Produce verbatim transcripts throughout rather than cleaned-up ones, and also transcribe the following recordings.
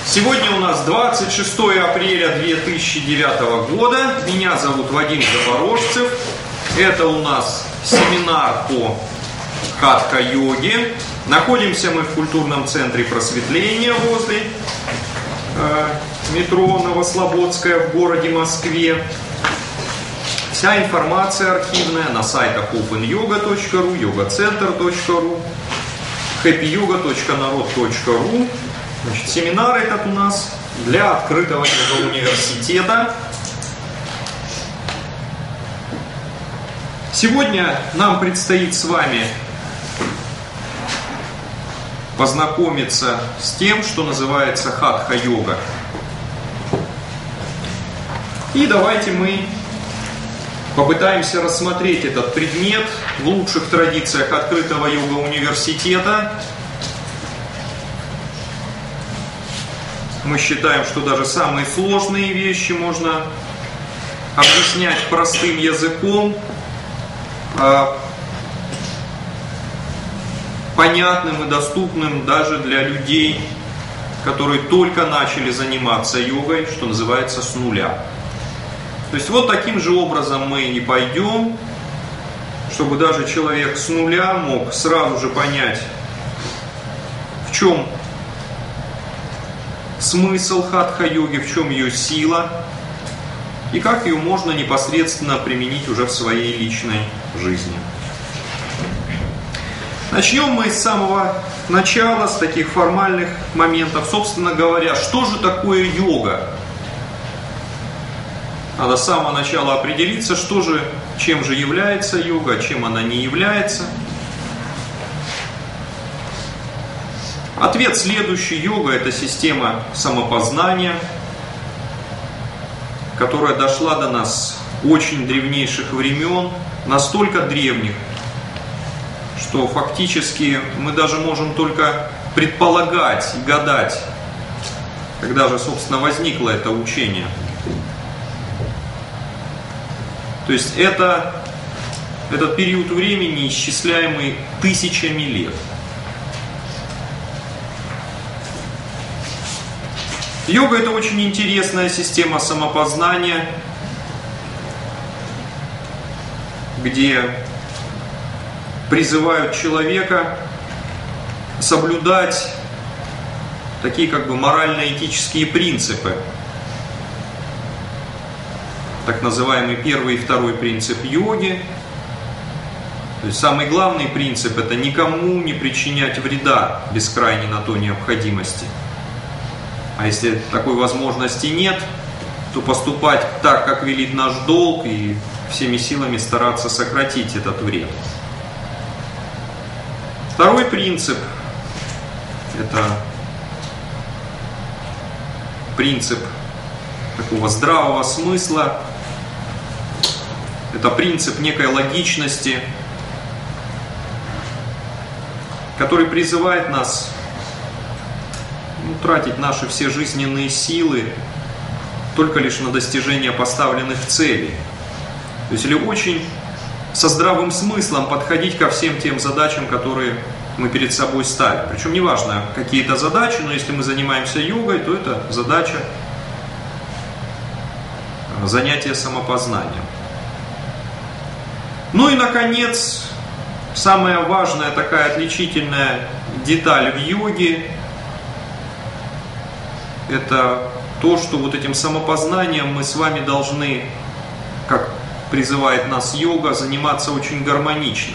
Сегодня у нас двадцать шестое апреля две тысячи девятого года. Меня зовут Вадим Запорожцев. Это у нас семинар по хатха-йоге. Находимся мы в культурном центре просветления возле э, метро Новослободская в городе Москве. Вся информация архивная на сайтах опен йога точка ру, йога центр точка ру, хэппи йога точка народ точка ру. Значит, семинар этот у нас для открытого университета. Сегодня нам предстоит с вами познакомиться с тем, что называется хатха-йога. И давайте мы попытаемся рассмотреть этот предмет в лучших традициях открытого йога-университета. Мы считаем, что даже самые сложные вещи можно объяснять простым языком, понятным и доступным даже для людей, которые только начали заниматься йогой, что называется, с нуля. То есть вот таким же образом мы и пойдем, чтобы даже человек с нуля мог сразу же понять, в чем смысл хатха-йоги, в чем ее сила и как ее можно непосредственно применить уже в своей личной жизни. Начнем мы с самого начала, с таких формальных моментов. Собственно говоря, что же такое йога? Надо с самого начала определиться, что же, чем же является йога, чем она не является. Ответ следующий. Йога – это система самопознания, которая дошла до нас очень древнейших времен, настолько древних, что фактически мы даже можем только предполагать и гадать, когда же, собственно, возникло это учение. То есть это, этот период времени, исчисляемый тысячами лет. Йога – это очень интересная система самопознания, где призывают человека соблюдать такие как бы морально-этические принципы. Так называемый первый и второй принцип йоги. То есть самый главный принцип – это никому не причинять вреда без крайней на то необходимости. А если такой возможности нет, то поступать так, как велит наш долг, и всеми силами стараться сократить этот вред. Второй принцип – это принцип такого здравого смысла, это принцип некой логичности, который призывает нас ну, тратить наши все жизненные силы только лишь на достижение поставленных целей. То есть или очень со здравым смыслом подходить ко всем тем задачам, которые мы перед собой ставим. Причем неважно, какие это задачи, но если мы занимаемся йогой, то это задача занятия самопознанием. Ну и, наконец, самая важная такая отличительная деталь в йоге – это то, что вот этим самопознанием мы с вами должны, как призывает нас йога, заниматься очень гармонично.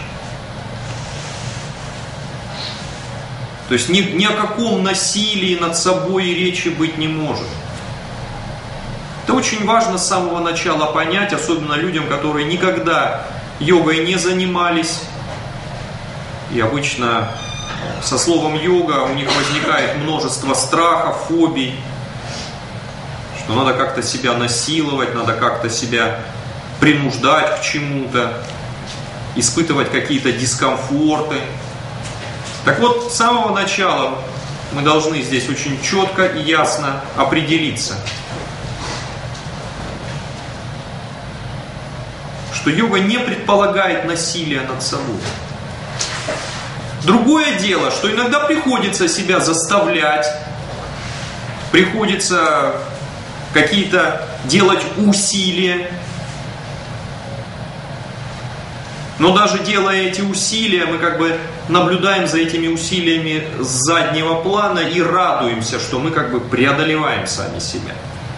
То есть ни, ни о каком насилии над собой и речи быть не может. Это очень важно с самого начала понять, особенно людям, которые никогда йогой не занимались. И обычно со словом йога у них возникает множество страхов, фобий, что надо как-то себя насиловать, надо как-то себя принуждать к чему-то, испытывать какие-то дискомфорты. Так вот, с самого начала мы должны здесь очень четко и ясно определиться, что йога не предполагает насилие над собой. Другое дело, что иногда приходится себя заставлять приходится какие-то делать усилия. Но даже делая эти усилия, мы как бы наблюдаем за этими усилиями с заднего плана и радуемся, что мы как бы преодолеваем сами себя.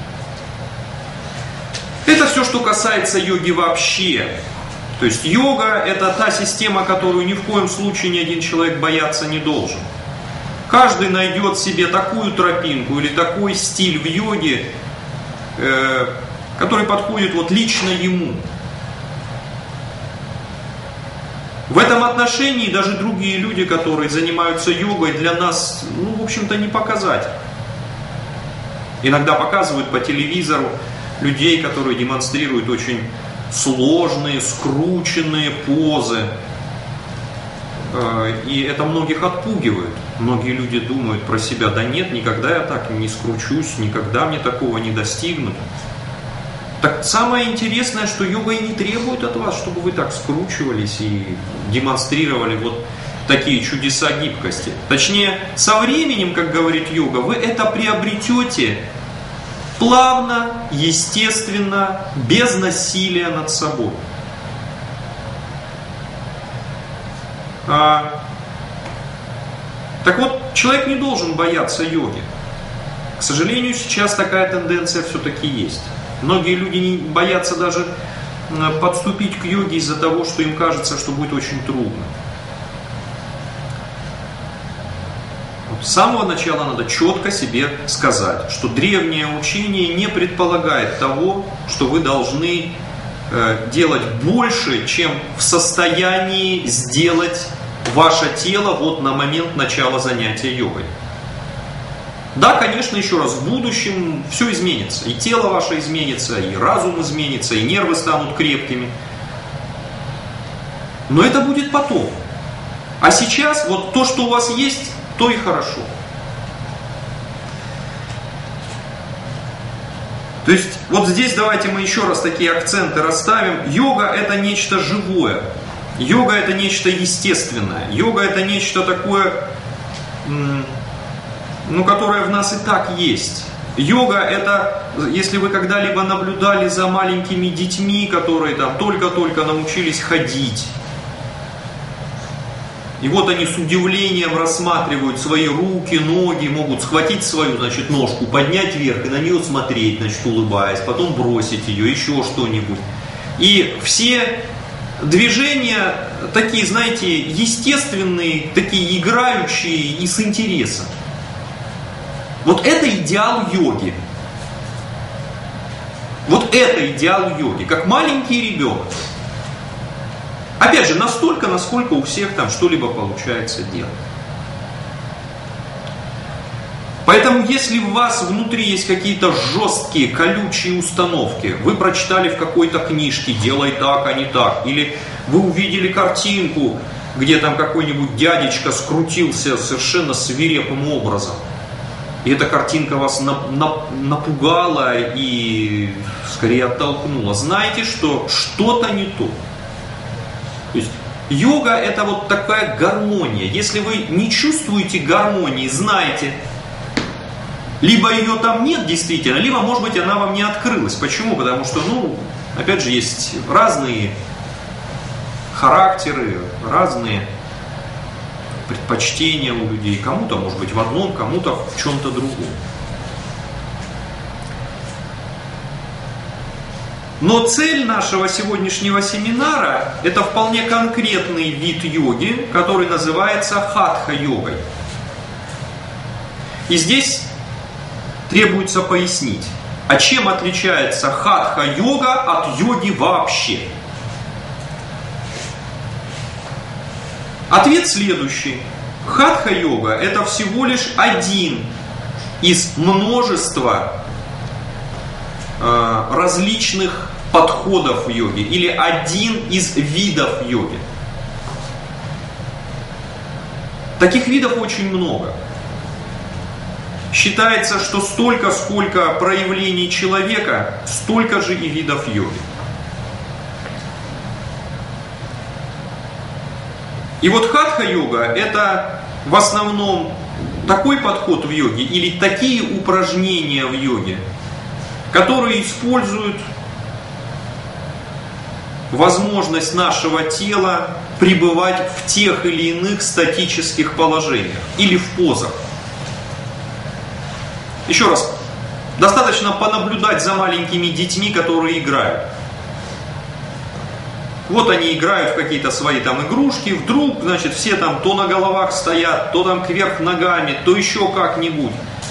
Это все, что касается йоги вообще. То есть йога – это та система, которую ни в коем случае ни один человек бояться не должен. Каждый найдет себе такую тропинку или такой стиль в йоге, э, который подходит вот лично ему. В этом отношении даже другие люди, которые занимаются йогой, для нас, ну, в общем-то, не показатель. Иногда показывают по телевизору людей, которые демонстрируют очень сложные, скрученные позы. И это многих отпугивает. Многие люди думают про себя: да нет, никогда я так не скручусь, никогда мне такого не достигнуть. Так самое интересное, что йога и не требует от вас, чтобы вы так скручивались и демонстрировали вот такие чудеса гибкости. Точнее, со временем, как говорит йога, вы это приобретете плавно, естественно, без насилия над собой. А, так вот, человек не должен бояться йоги. К сожалению, сейчас такая тенденция все-таки есть. Многие люди не боятся даже подступить к йоге из-за того, что им кажется, что будет очень трудно. С самого начала надо четко себе сказать, что древнее учение не предполагает того, что вы должны э, делать больше, чем в состоянии сделать ваше тело вот на момент начала занятия йогой. Да, конечно, еще раз, в будущем все изменится. И тело ваше изменится, и разум изменится, и нервы станут крепкими. Но это будет потом. А сейчас вот то, что у вас есть, то и хорошо. То есть вот здесь давайте мы еще раз такие акценты расставим. Йога — это нечто живое. Йога — это нечто естественное. Йога — это нечто такое, ну, которое в нас и так есть. Йога — это, если вы когда-либо наблюдали за маленькими детьми, которые там только-только научились ходить, и вот они с удивлением рассматривают свои руки, ноги, могут схватить свою, значит, ножку, поднять вверх и на нее смотреть, значит, улыбаясь, потом бросить ее, еще что-нибудь. И все движения такие, знаете, естественные, такие играющие и с интересом. Вот это идеал йоги. Вот это идеал йоги, как маленький ребенок. Опять же, настолько, насколько у всех там что-либо получается делать. Поэтому, если у вас внутри есть какие-то жесткие, колючие установки, вы прочитали в какой-то книжке «делай так, а не так», или вы увидели картинку, где там какой-нибудь дядечка скрутился совершенно свирепым образом, и эта картинка вас напугала и скорее оттолкнула, знайте, что что-то не то. То есть йога — это вот такая гармония. Если вы не чувствуете гармонии, знайте, либо ее там нет действительно, либо, может быть, она вам не открылась. Почему? Потому что, ну, опять же, есть разные характеры, разные предпочтения у людей. Кому-то, может быть, в одном, кому-то в чем-то другом. Но цель нашего сегодняшнего семинара – это вполне конкретный вид йоги, который называется хатха-йогой. И здесь требуется пояснить, а чем отличается хатха-йога от йоги вообще? Ответ следующий. Хатха-йога – это всего лишь один из множества э, различных подходов в йоге, или один из видов йоги. Таких видов очень много. Считается, что столько, сколько проявлений человека, столько же и видов йоги. И вот хатха-йога — это в основном такой подход в йоге или такие упражнения в йоге, которые используют возможность нашего тела пребывать в тех или иных статических положениях или в позах. Еще раз, достаточно понаблюдать за маленькими детьми, которые играют. Вот они играют в какие-то свои там игрушки, вдруг, значит, все там то на головах стоят, то там кверх ногами, то еще как-нибудь.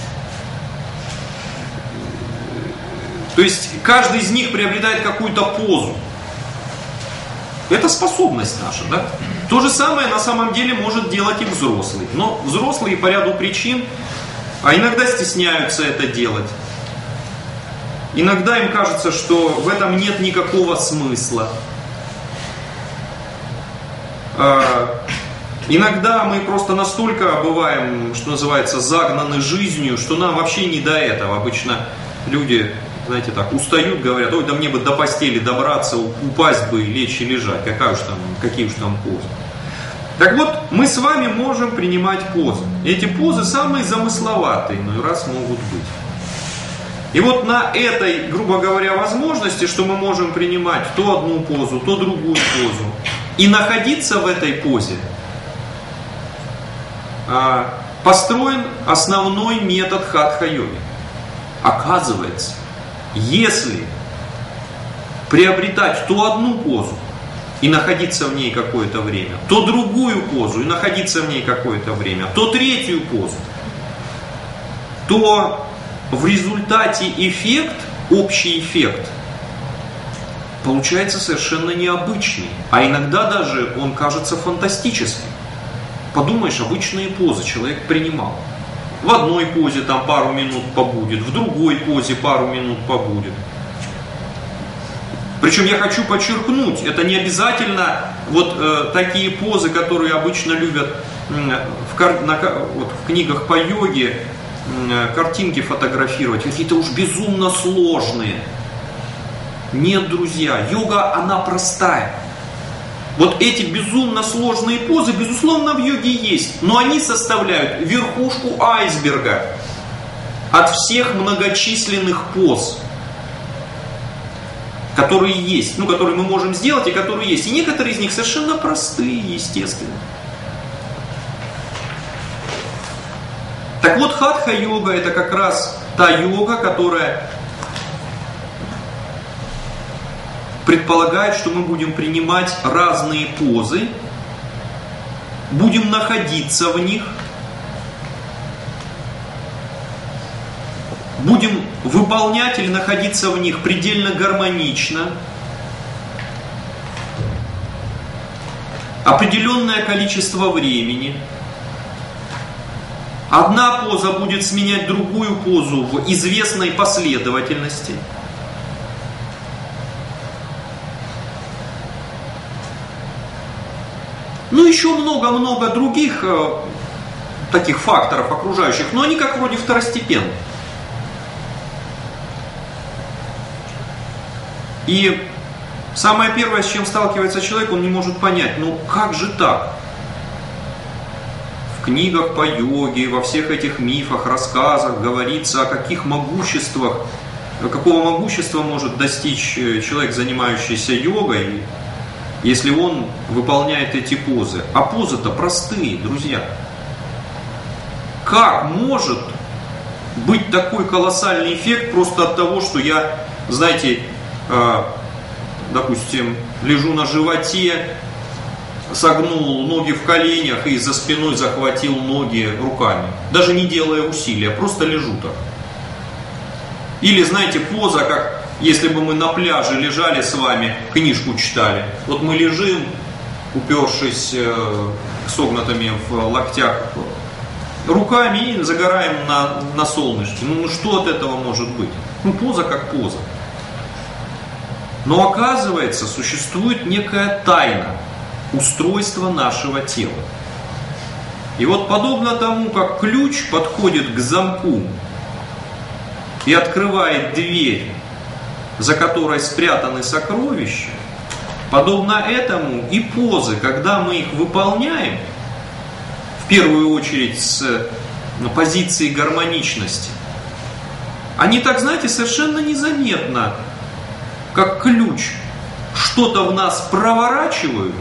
То есть каждый из них приобретает какую-то позу. Это способность наша, да? То же самое на самом деле может делать и взрослый. Но взрослые по ряду причин, а иногда стесняются это делать. Иногда им кажется, что в этом нет никакого смысла. Иногда мы просто настолько бываем, что называется, загнаны жизнью, что нам вообще не до этого. Обычно люди, знаете, так устают, говорят: ой, да мне бы до постели добраться, упасть бы, лечь и лежать. Какая уж там, какие уж там позы. Так вот, мы с вами можем принимать позы. Эти позы самые замысловатые, иной раз могут быть. И вот на этой, грубо говоря, возможности, что мы можем принимать то одну позу, то другую позу, и находиться в этой позе, построен основной метод хатха-йоги. Оказывается, если приобретать то одну позу и находиться в ней какое-то время, то другую позу и находиться в ней какое-то время, то третью позу, то в результате эффект, общий эффект, получается совершенно необычный, а иногда даже он кажется фантастическим. Подумаешь, обычные позы человек принимал. В одной позе там пару минут побудет, в другой позе пару минут побудет. Причем я хочу подчеркнуть, это не обязательно вот э, такие позы, которые обычно любят э, в, кар... на... вот, в книгах по йоге, э, картинки фотографировать, какие-то уж безумно сложные. Нет, друзья, йога, она простая. Вот эти безумно сложные позы, безусловно, в йоге есть, но они составляют верхушку айсберга от всех многочисленных поз, которые есть, ну, которые мы можем сделать и которые есть. И некоторые из них совершенно простые, естественно. Так вот, хатха-йога — это как раз та йога, которая предполагает, что мы будем принимать разные позы, будем находиться в них, будем выполнять или находиться в них предельно гармонично, определенное количество времени. Одна поза будет сменять другую позу в известной последовательности. Ну, еще много-много других э, таких факторов окружающих, но они как вроде второстепенные. И самое первое, с чем сталкивается человек, он не может понять, ну как же так? В книгах по йоге, во всех этих мифах, рассказах говорится о каких могуществах, какого могущества может достичь человек, занимающийся йогой, если он выполняет эти позы. А позы-то простые, друзья. Как может быть такой колоссальный эффект просто от того, что я, знаете, э, допустим, лежу на животе, согнул ноги в коленях и за спиной захватил ноги руками, даже не делая усилия, просто лежу так. Или, знаете, поза, как если бы мы на пляже лежали с вами, книжку читали. Вот мы лежим, упершись э, согнутыми в локтях руками и загораем на, на солнышке. Ну, ну что от этого может быть? Ну, поза как поза. Но оказывается, существует некая тайна устройства нашего тела. И вот подобно тому, как ключ подходит к замку и открывает дверь, за которой спрятаны сокровища, подобно этому и позы, когда мы их выполняем, в первую очередь с на позиции гармоничности, они так, знаете, совершенно незаметно, как ключ, что-то в нас проворачивают,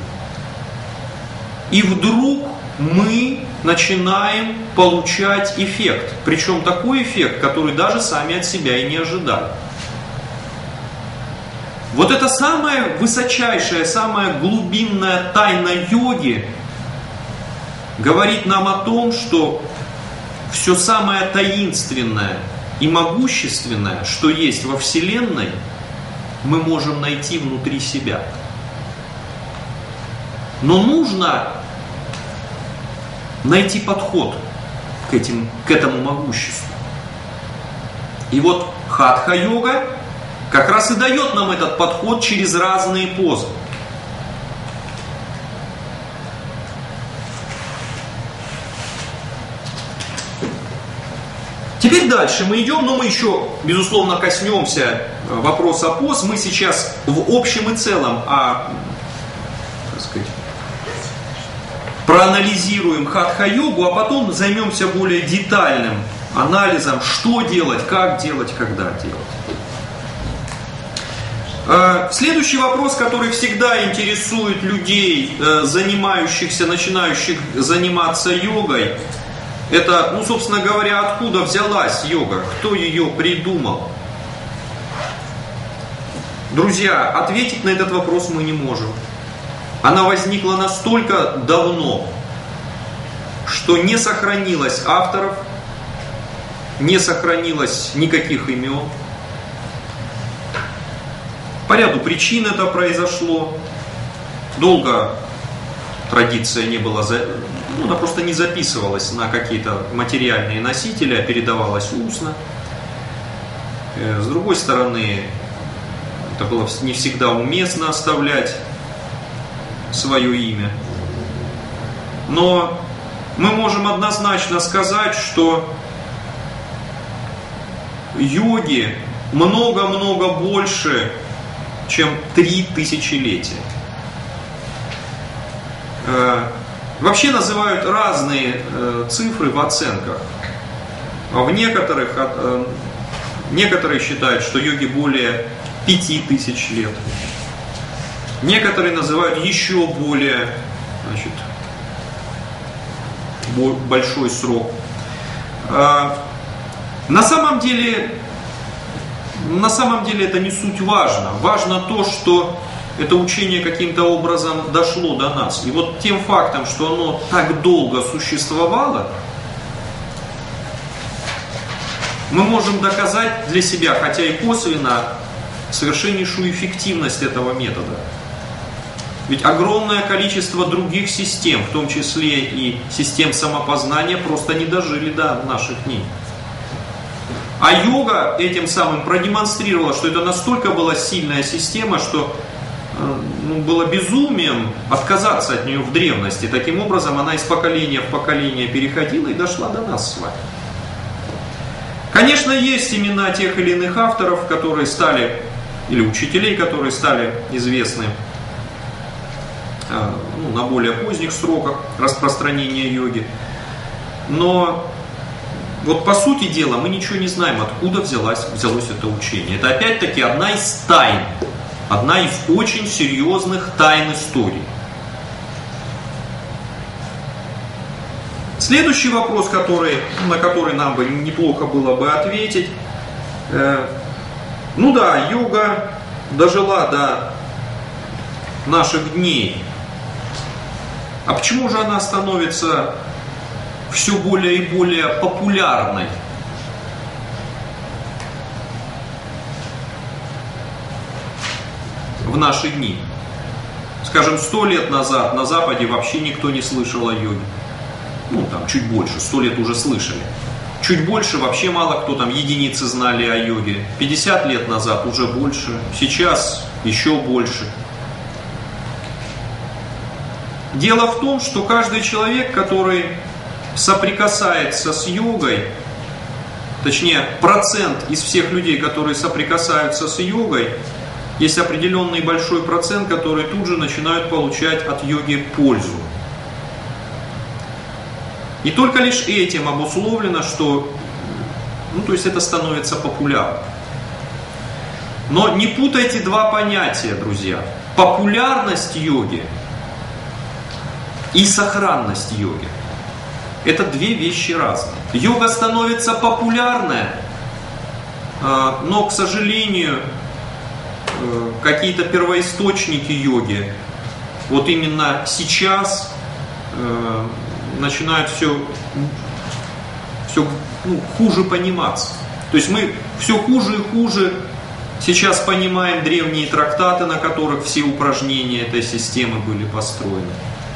и вдруг мы начинаем получать эффект. Причем такой эффект, который даже сами от себя и не ожидали. Вот это самая высочайшая, самая глубинная тайна йоги говорит нам о том, что все самое таинственное и могущественное, что есть во Вселенной, мы можем найти внутри себя. Но нужно найти подход к, этим, к этому могуществу. И вот хатха-йога как раз и дает нам этот подход через разные позы. Теперь дальше мы идем, но мы еще, безусловно, коснемся вопроса поз. Мы сейчас в общем и целом а, так сказать, проанализируем хатха-йогу, а потом займемся более детальным анализом, что делать, как делать, когда делать. Следующий вопрос, который всегда интересует людей, занимающихся, начинающих заниматься йогой, это, ну, собственно говоря, откуда взялась йога, кто ее придумал. Друзья, ответить на этот вопрос мы не можем. Она возникла настолько давно, что не сохранилось авторов, не сохранилось никаких имен. По ряду причин это произошло. Долго традиция не была, ну, она просто не записывалась на какие-то материальные носители, а передавалась устно. С другой стороны, это было не всегда уместно оставлять свое имя. Но мы можем однозначно сказать, что йоги много-много больше, чем три тысячелетия. Вообще называют разные цифры в оценках. В некоторых, некоторые считают, что йоги более пяти тысяч лет. Некоторые называют еще более, значит, большой срок. На самом деле, на самом деле это не суть важно. Важно то, что это учение каким-то образом дошло до нас. И вот тем фактом, что оно так долго существовало, мы можем доказать для себя, хотя и косвенно, совершеннейшую эффективность этого метода. Ведь огромное количество других систем, в том числе и систем самопознания, просто не дожили до наших дней. А йога этим самым продемонстрировала, что это настолько была сильная система, что ну, было безумием отказаться от нее в древности. Таким образом, она из поколения в поколение переходила и дошла до нас с вами. Конечно, есть имена тех или иных авторов, которые стали, или учителей, которые стали известны ну, на более поздних сроках распространения йоги. Но вот по сути дела мы ничего не знаем, откуда взялось, взялось это учение. Это опять-таки одна из тайн, одна из очень серьезных тайн истории. Следующий вопрос, который, на который нам бы неплохо было бы ответить. Э, ну да, йога дожила до наших дней. А почему же она становится все более и более популярной? В наши дни. Скажем, сто лет назад на Западе вообще никто не слышал о йоге. Ну, там, чуть больше, сто лет уже слышали. Чуть больше вообще мало кто, там, единицы знали о йоге. пятьдесят лет назад уже больше, сейчас еще больше. Дело в том, что каждый человек, который соприкасается с йогой, точнее, процент из всех людей, которые соприкасаются с йогой, есть определенный большой процент, которые тут же начинают получать от йоги пользу. И только лишь этим обусловлено, что, ну, то есть это становится популярным. Но не путайте два понятия, друзья. Популярность йоги и сохранность йоги. Это две вещи разные. Йога становится популярная, но, к сожалению, какие-то первоисточники йоги вот именно сейчас начинают все, все ну, хуже пониматься. То есть мы все хуже и хуже сейчас понимаем древние трактаты, на которых все упражнения этой системы были построены.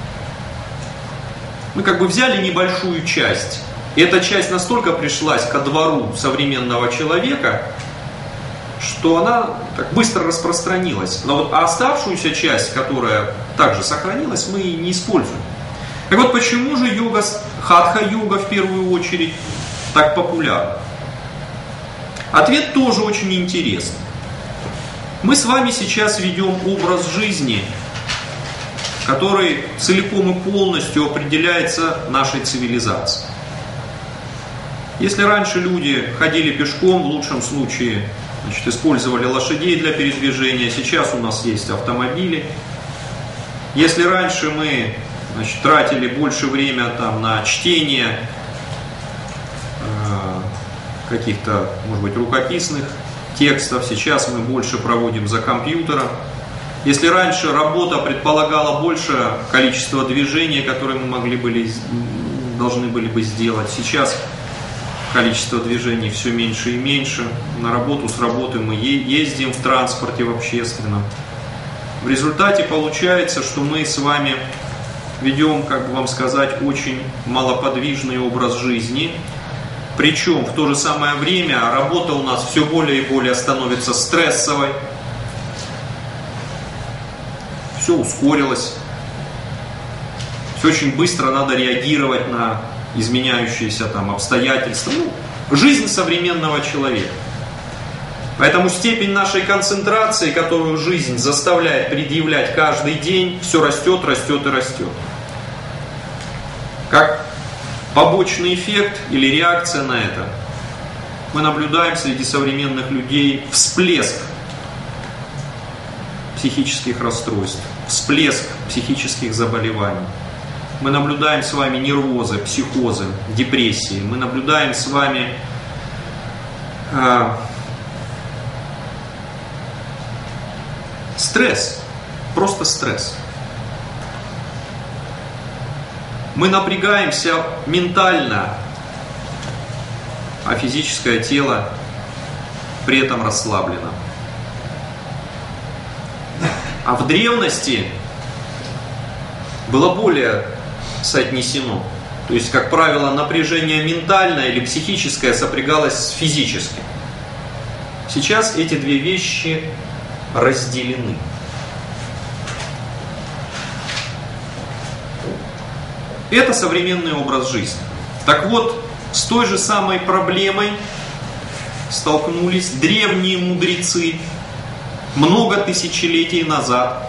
Мы как бы взяли небольшую часть. И эта часть настолько пришлась ко двору современного человека, что она так быстро распространилась. Но вот, а оставшуюся часть, которая также сохранилась, мы не используем. Так вот, почему же йога, хатха-йога в первую очередь так популярна? Ответ тоже очень интересный. Мы с вами сейчас ведем образ жизни, который целиком и полностью определяется нашей цивилизацией. Если раньше люди ходили пешком, в лучшем случае, значит, использовали лошадей для передвижения, сейчас у нас есть автомобили. Если раньше мы, значит, тратили больше времени там, на чтение э, каких-то, может быть, рукописных текстов, сейчас мы больше проводим за компьютером. Если раньше работа предполагала большее количество движений, которые мы могли были, должны были бы сделать, сейчас количество движений все меньше и меньше. На работу, с работы мы ездим в транспорте, в общественном. В результате получается, что мы с вами ведем, как бы вам сказать, очень малоподвижный образ жизни. Причем в то же самое время работа у нас все более и более становится стрессовой. Все ускорилось. Все очень быстро надо реагировать на изменяющиеся там обстоятельства. Ну, жизнь современного человека. Поэтому степень нашей концентрации, которую жизнь заставляет предъявлять каждый день, все растет, растет и растет. Как побочный эффект или реакция на это, мы наблюдаем среди современных людей всплеск психических расстройств, всплеск психических заболеваний. Мы наблюдаем с вами нервозы, психозы, депрессии. Мы наблюдаем с вами э, стресс, просто стресс. Мы напрягаемся ментально, а физическое тело при этом расслаблено. А в древности было более соотнесено. То есть, как правило, напряжение ментальное или психическое сопрягалось с физическим. Сейчас эти две вещи разделены. Это современный образ жизни. Так вот, с той же самой проблемой столкнулись древние мудрецы много тысячелетий назад,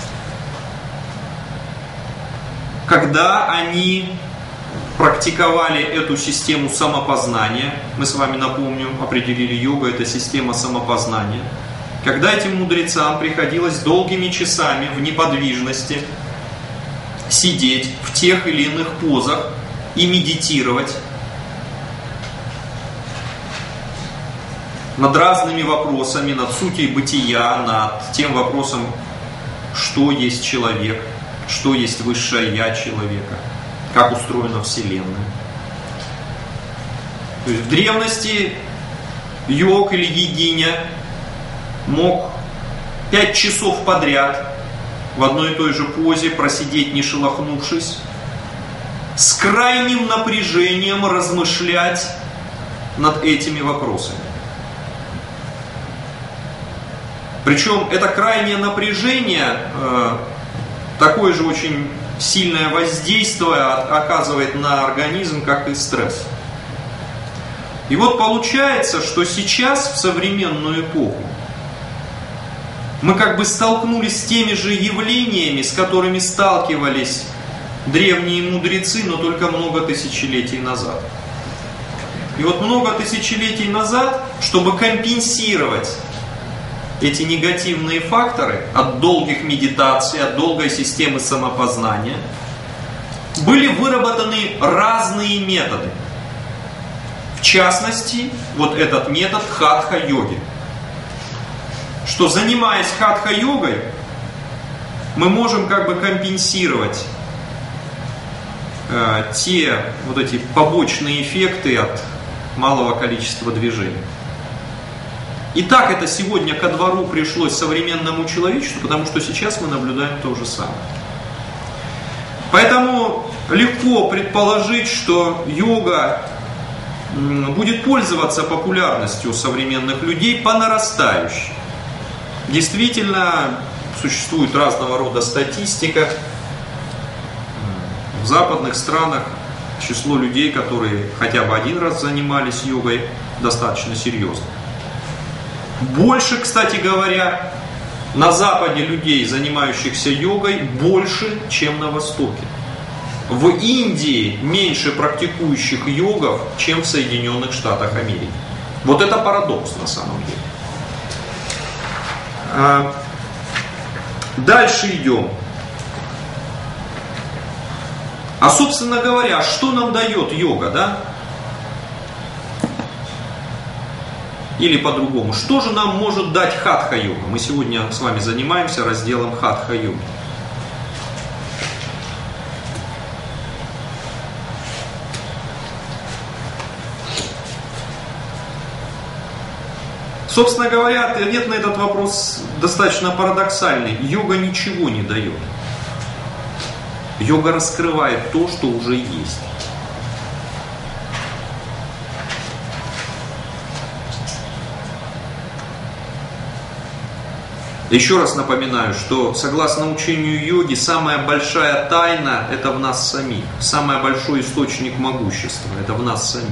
когда они практиковали эту систему самопознания. Мы с вами, напомню, определили, йога – это система самопознания. Когда этим мудрецам приходилось долгими часами в неподвижности сидеть в тех или иных позах и медитировать над разными вопросами, над сутью бытия, над тем вопросом, что есть человек, что есть высшее я человека, как устроена Вселенная. То есть в древности йог или йогиня мог пять часов подряд в одной и той же позе просидеть, не шелохнувшись, с крайним напряжением размышлять над этими вопросами. Причем это крайнее напряжение э, такое же очень сильное воздействие оказывает на организм, как и стресс. И вот получается, что сейчас, в современную эпоху, мы как бы столкнулись с теми же явлениями, с которыми сталкивались древние мудрецы, но только много тысячелетий назад. И вот много тысячелетий назад, чтобы компенсировать эти негативные факторы от долгих медитаций, от долгой системы самопознания, были выработаны разные методы. В частности, вот этот метод хатха-йоги. Что, занимаясь хатха-йогой, мы можем как бы компенсировать э, те вот эти побочные эффекты от малого количества движений. И так это сегодня ко двору пришлось современному человечеству, потому что сейчас мы наблюдаем то же самое. Поэтому легко предположить, что йога будет пользоваться популярностью у современных людей по нарастающей. Действительно, существует разного рода статистика. В западных странах число людей, которые хотя бы один раз занимались йогой, достаточно серьезно. Больше, кстати говоря, на Западе людей, занимающихся йогой, больше, чем на Востоке. В Индии меньше практикующих йогов, чем в Соединенных Штатах Америки. Вот это парадокс на самом деле. Дальше идем. А собственно говоря, что нам дает йога, да? Или по-другому, что же нам может дать хатха-йога? Мы сегодня с вами занимаемся разделом хатха-йоги. Собственно говоря, ответ на этот вопрос достаточно парадоксальный. Йога ничего не дает. Йога раскрывает то, что уже есть. Еще раз напоминаю, что согласно учению йоги, самая большая тайна – это в нас самих. Самый большой источник могущества – это в нас самих.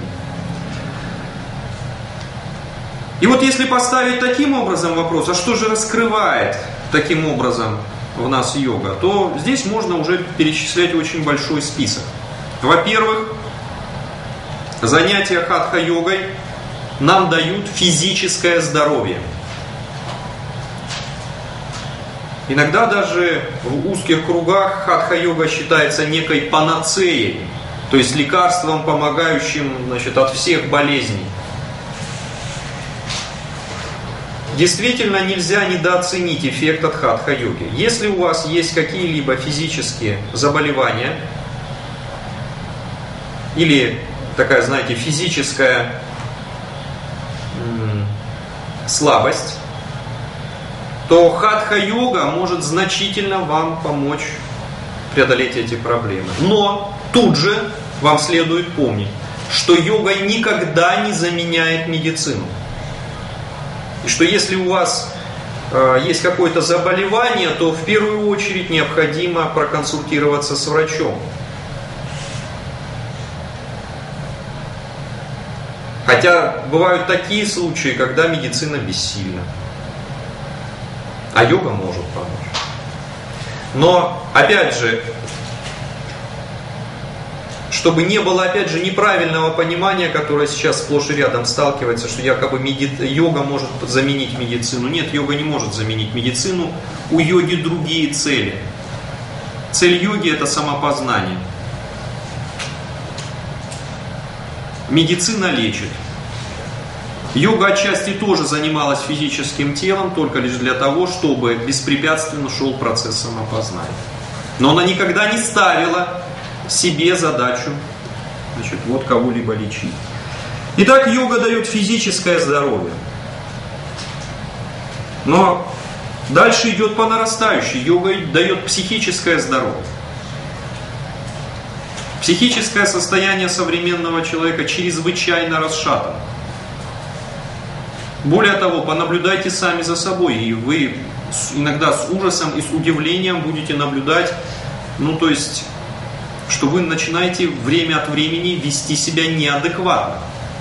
И вот если поставить таким образом вопрос, а что же раскрывает таким образом в нас йога, то здесь можно уже перечислять очень большой список. Во-первых, занятия хатха-йогой нам дают физическое здоровье. Иногда даже в узких кругах хатха-йога считается некой панацеей, то есть лекарством, помогающим, значит, от всех болезней. Действительно, нельзя недооценить эффект от хатха-йоги. Если у вас есть какие-либо физические заболевания или такая, знаете, физическая м- слабость, то хатха-йога может значительно вам помочь преодолеть эти проблемы. Но тут же вам следует помнить, что йога никогда не заменяет медицину. И что если у вас э, есть какое-то заболевание, то в первую очередь необходимо проконсультироваться с врачом. Хотя бывают такие случаи, когда медицина бессильна. А йога может помочь. Но, опять же, чтобы не было, опять же, неправильного понимания, которое сейчас сплошь и рядом сталкивается, что якобы меди... йога может заменить медицину. Нет, йога не может заменить медицину. У йоги другие цели. Цель йоги – это самопознание. Медицина лечит. Йога отчасти тоже занималась физическим телом, только лишь для того, чтобы беспрепятственно шел процесс самопознания. Но она никогда не ставила себе задачу, значит, вот кого-либо лечить. Итак, йога дает физическое здоровье. Но дальше идет по нарастающей. Йога дает психическое здоровье. Психическое состояние современного человека чрезвычайно расшатано. Более того, понаблюдайте сами за собой, и вы иногда с ужасом и с удивлением будете наблюдать, ну то есть, что вы начинаете время от времени вести себя неадекватно.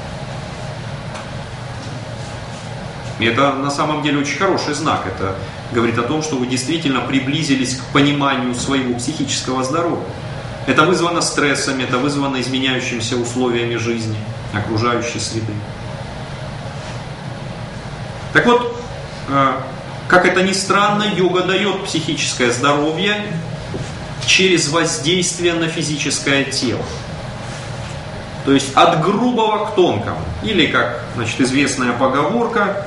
И это на самом деле очень хороший знак. Это говорит о том, что вы действительно приблизились к пониманию своего психического здоровья. Это вызвано стрессами, это вызвано изменяющимися условиями жизни, окружающей среды. Так вот, как это ни странно, йога дает психическое здоровье через воздействие на физическое тело. То есть от грубого к тонкому. Или, как, значит, известная поговорка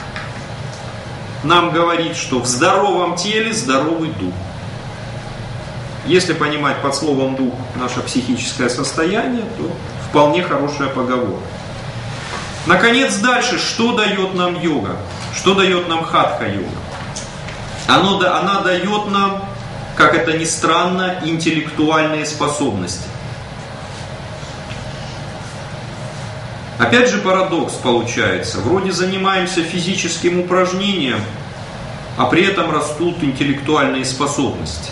нам говорит, что в здоровом теле здоровый дух. Если понимать под словом дух наше психическое состояние, то вполне хорошая поговорка. Наконец, дальше, что дает нам йога? Что дает нам хатха-йога? Оно, она дает нам, как это ни странно, интеллектуальные способности. Опять же парадокс получается. Вроде занимаемся физическим упражнением, а при этом растут интеллектуальные способности.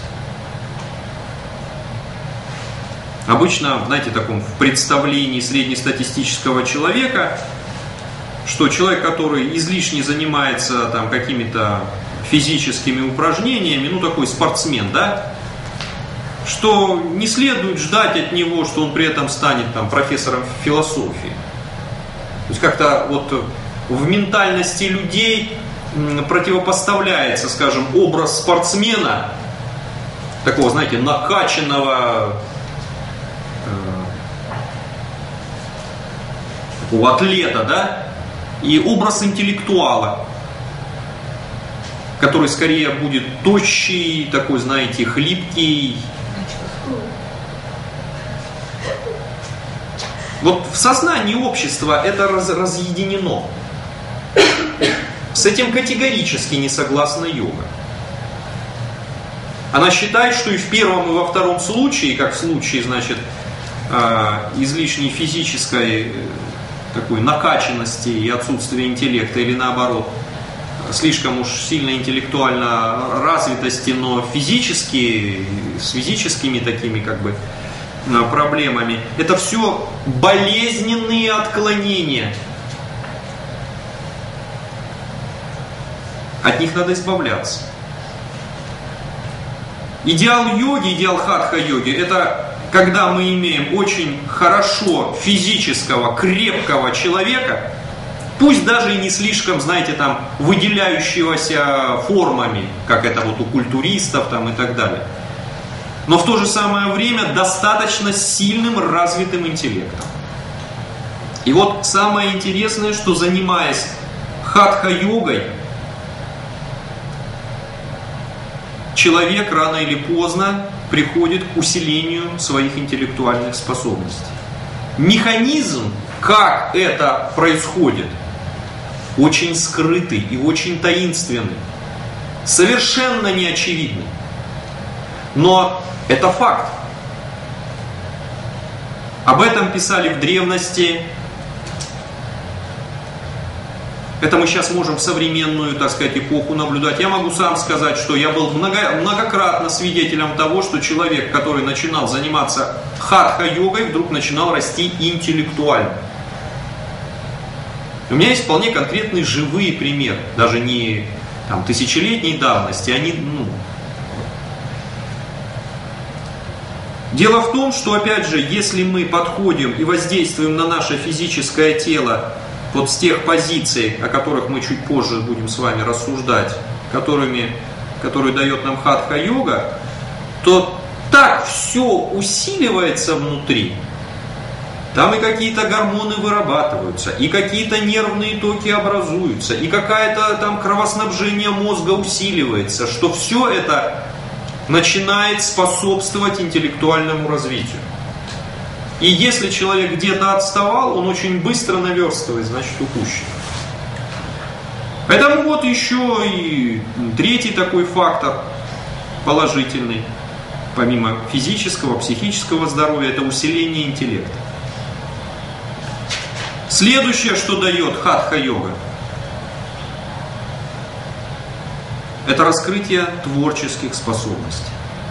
Обычно, знаете, в таком в представлении среднестатистического человека, что человек, который излишне занимается там какими-то физическими упражнениями, ну такой спортсмен, да, что не следует ждать от него, что он при этом станет там профессором философии. То есть как-то вот в ментальности людей противопоставляется, скажем, образ спортсмена, такого, знаете, накачанного, такого атлета, да, и образ интеллектуала, который скорее будет тощий, такой, знаете, хлипкий. Вот в сознании общества это раз, разъединено. С этим категорически не согласна йога. Она считает, что и в первом, и во втором случае, как в случае, значит, излишней физической такой накачанности и отсутствия интеллекта, или наоборот, слишком уж сильно интеллектуально развитости, но физически, с физическими такими как бы проблемами, это все болезненные отклонения. От них надо избавляться. Идеал йоги, идеал хатха-йоги, это когда мы имеем очень хорошо физического, крепкого человека, пусть даже и не слишком, знаете, там, выделяющегося формами, как это вот у культуристов там, и так далее, но в то же самое время достаточно сильным, развитым интеллектом. И вот самое интересное, что занимаясь хатха-йогой, человек рано или поздно приходит к усилению своих интеллектуальных способностей. Механизм, как это происходит, очень скрытый и очень таинственный, совершенно неочевидный. Но это факт. Об этом писали в древности. Это мы сейчас можем в современную, так сказать, эпоху наблюдать. Я могу сам сказать, что я был много, многократно свидетелем того, что человек, который начинал заниматься хатха-йогой, вдруг начинал расти интеллектуально. У меня есть вполне конкретные живые примеры, даже не там, тысячелетней давности, они, ну... Дело в том, что, опять же, если мы подходим и воздействуем на наше физическое тело вот с тех позиций, о которых мы чуть позже будем с вами рассуждать, которыми, которые дает нам хатха-йога, то так все усиливается внутри. Там и какие-то гормоны вырабатываются, и какие-то нервные токи образуются, и какое-то там кровоснабжение мозга усиливается, что все это начинает способствовать интеллектуальному развитию. И если человек где-то отставал, он очень быстро наверстывает, значит, упущено. Поэтому вот еще и третий такой фактор положительный, помимо физического, психического здоровья, это усиление интеллекта. Следующее, что дает хатха-йога, это раскрытие творческих способностей.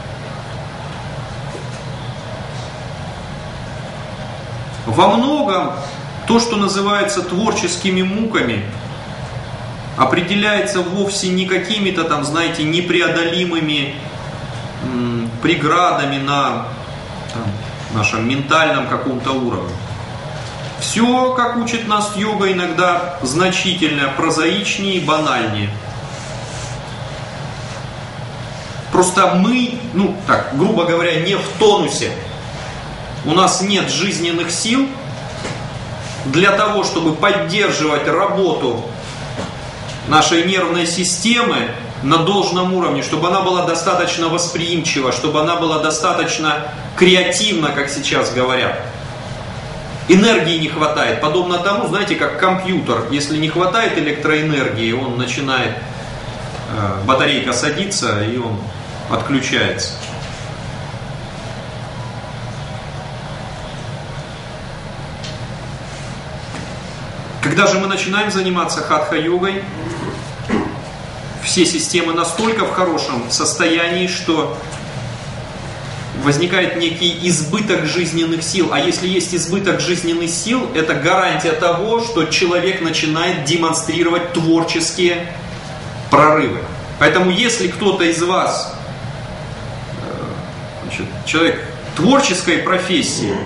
Во многом то, что называется творческими муками, определяется вовсе не какими-то там, знаете, непреодолимыми м, преградами на там, нашем ментальном каком-то уровне. Все, как учит нас йога, иногда значительно прозаичнее и банальнее. Просто мы, ну так, грубо говоря, не в тонусе. У нас нет жизненных сил для того, чтобы поддерживать работу нашей нервной системы на должном уровне, чтобы она была достаточно восприимчива, чтобы она была достаточно креативна, как сейчас говорят. Энергии не хватает. Подобно тому, знаете, как компьютер. Если не хватает электроэнергии, он начинает, э, батарейка садится, и он отключается. Когда же мы начинаем заниматься хатха-йогой, все системы настолько в хорошем состоянии, что возникает некий избыток жизненных сил. А если есть избыток жизненных сил, это гарантия того, что человек начинает демонстрировать творческие прорывы. Поэтому если кто-то из вас, значит, человек творческой профессии,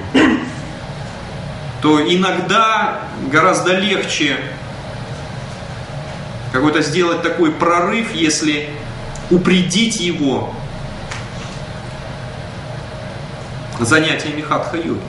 то иногда гораздо легче какой-то сделать такой прорыв, если упредить его занятиями хатха-йоги.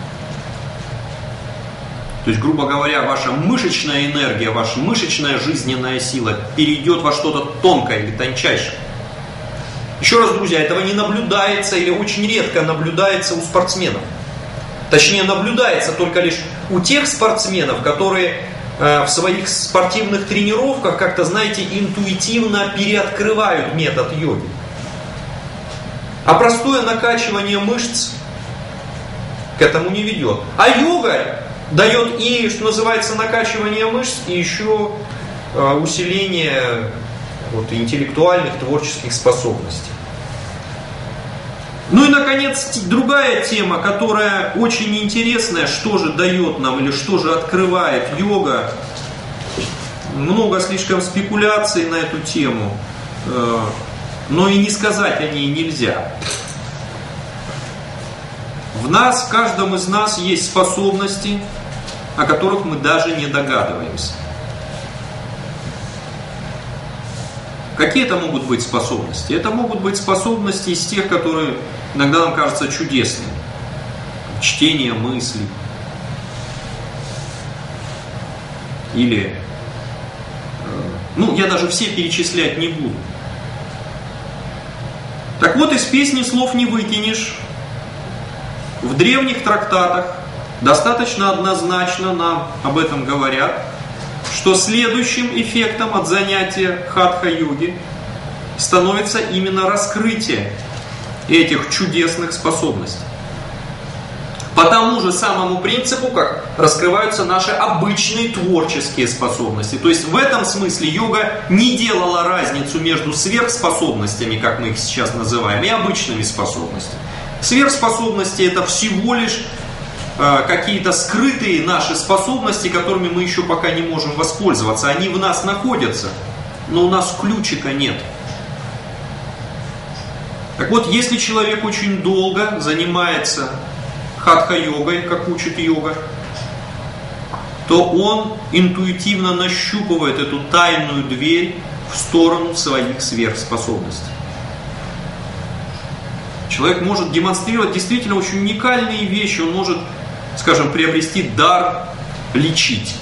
То есть, грубо говоря, ваша мышечная энергия, ваша мышечная жизненная сила перейдет во что-то тонкое или тончайшее. Еще раз, друзья, этого не наблюдается или очень редко наблюдается у спортсменов. Точнее, наблюдается только лишь у тех спортсменов, которые э, в своих спортивных тренировках как-то, знаете, интуитивно переоткрывают метод йоги. А простое накачивание мышц к этому не ведет. А йога дает и, что называется, накачивание мышц, и еще э, усиление вот, интеллектуальных, творческих способностей. Ну и, наконец, другая тема, которая очень интересная, что же дает нам или что же открывает йога. Много слишком спекуляций на эту тему, но и не сказать о ней нельзя. В нас, в каждом из нас есть способности, о которых мы даже не догадываемся. Какие это могут быть способности? Это могут быть способности из тех, которые иногда нам кажутся чудесными. Чтение мыслей. Или, ну, я даже все перечислять не буду. Так вот, из песни слов не выкинешь. В древних трактатах достаточно однозначно нам об этом говорят, что следующим эффектом от занятия хатха-йоги становится именно раскрытие этих чудесных способностей. По тому же самому принципу, как раскрываются наши обычные творческие способности. То есть в этом смысле йога не делала разницу между сверхспособностями, как мы их сейчас называем, и обычными способностями. Сверхспособности — это всего лишь какие-то скрытые наши способности, которыми мы еще пока не можем воспользоваться. Они в нас находятся, но у нас ключика нет. Так вот, если человек очень долго занимается хатха-йогой, как учит йога, то он интуитивно нащупывает эту тайную дверь в сторону своих сверхспособностей. Человек может демонстрировать действительно очень уникальные вещи, он может, скажем, приобрести дар лечить.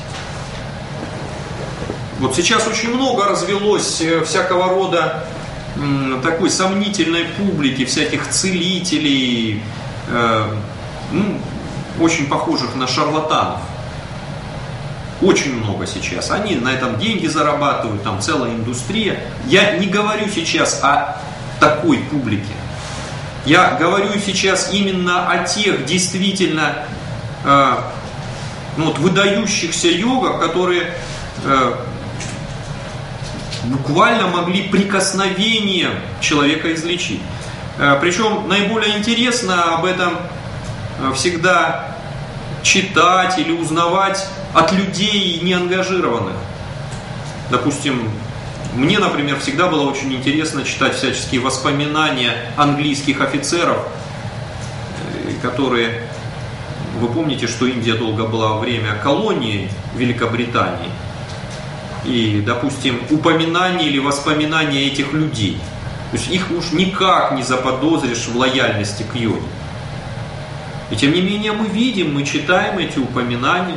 Вот сейчас очень много развелось всякого рода м, такой сомнительной публики, всяких целителей, э, ну, очень похожих на шарлатанов. Очень много сейчас. Они на этом деньги зарабатывают, там целая индустрия. Я не говорю сейчас о такой публике. Я говорю сейчас именно о тех действительно э, ну, вот, выдающихся йогах, которые э, буквально могли прикосновением человека излечить. Э, причем наиболее интересно об этом всегда читать или узнавать от людей неангажированных. Допустим, мне, например, всегда было очень интересно читать всяческие воспоминания английских офицеров, которые, вы помните, что Индия долго была время колонией Великобритании, и, допустим, упоминание или воспоминания этих людей, то есть их уж никак не заподозришь в лояльности к йоге. И тем не менее мы видим, мы читаем эти упоминания.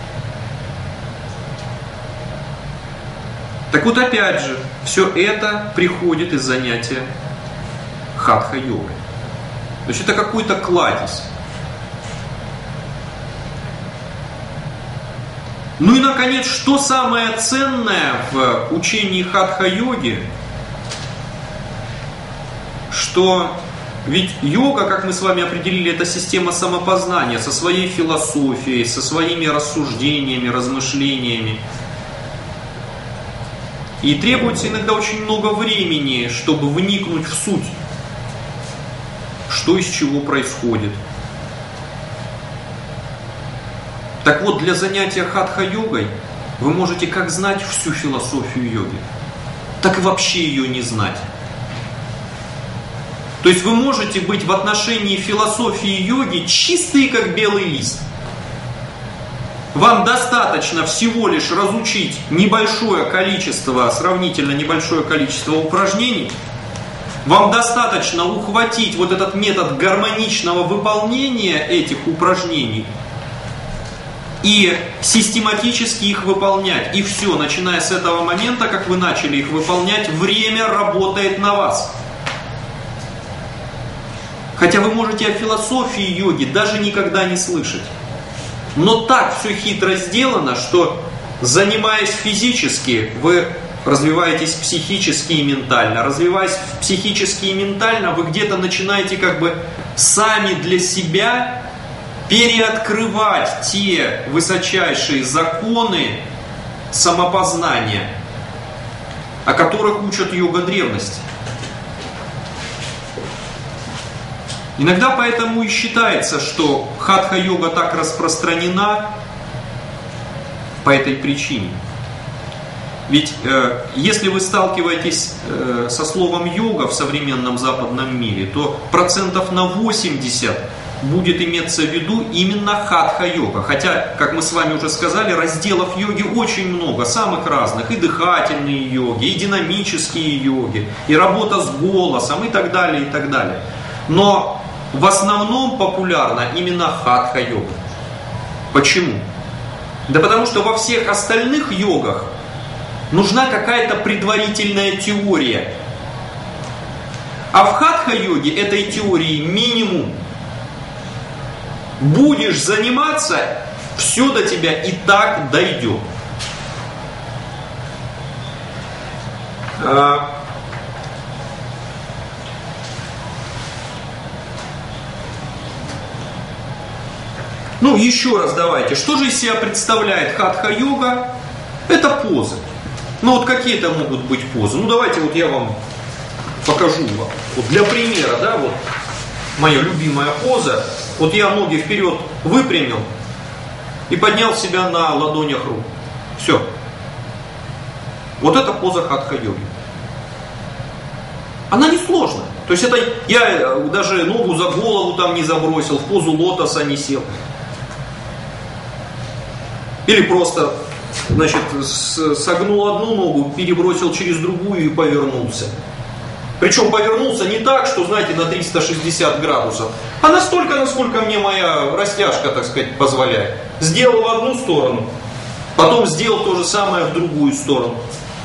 Так вот, опять же, все это приходит из занятия хатха-йогой. То есть это какой-то кладезь. Ну и, наконец, что самое ценное в учении хатха-йоги, что ведь йога, как мы с вами определили, это система самопознания со своей философией, со своими рассуждениями, размышлениями. И требуется иногда очень много времени, чтобы вникнуть в суть, что из чего происходит. Так вот, для занятия хатха-йогой вы можете как знать всю философию йоги, так и вообще ее не знать. То есть вы можете быть в отношении философии йоги чистые, как белый лист. Вам достаточно всего лишь разучить небольшое количество, сравнительно небольшое количество упражнений. Вам достаточно ухватить вот этот метод гармоничного выполнения этих упражнений и систематически их выполнять. И все, начиная с этого момента, как вы начали их выполнять, время работает на вас. Хотя вы можете о философии йоги даже никогда не слышать. Но так все хитро сделано, что, занимаясь физически, вы развиваетесь психически и ментально. Развиваясь психически и ментально, вы где-то начинаете как бы сами для себя переоткрывать те высочайшие законы самопознания, о которых учат йога древности. Иногда поэтому и считается, что хатха-йога так распространена по этой причине. Ведь э, если вы сталкиваетесь э, со словом йога в современном западном мире, то процентов на восемьдесят будет иметься в виду именно хатха-йога. Хотя, как мы с вами уже сказали, разделов йоги очень много, самых разных. И дыхательные йоги, и динамические йоги, и работа с голосом, и так далее, и так далее. Но в основном популярна именно хатха-йога. Почему? Да потому что во всех остальных йогах нужна какая-то предварительная теория. А в хатха-йоге этой теории минимум. Будешь заниматься, все до тебя и так дойдет. Ну, еще раз давайте. Что же из себя представляет хатха-йога? Это позы. Ну, вот какие это могут быть позы? Ну, давайте вот я вам покажу вам. Вот для примера, да, вот моя любимая поза. Вот я ноги вперед выпрямил и поднял себя на ладонях рук. Все. Вот это поза хатха-йоги. Она не сложная. То есть это я даже ногу за голову там не забросил, в позу лотоса не сел. Или просто, значит, согнул одну ногу, перебросил через другую и повернулся. Причем повернулся не так, что, знаете, на триста шестьдесят градусов, а настолько, насколько мне моя растяжка, так сказать, позволяет. Сделал в одну сторону, потом сделал то же самое в другую сторону.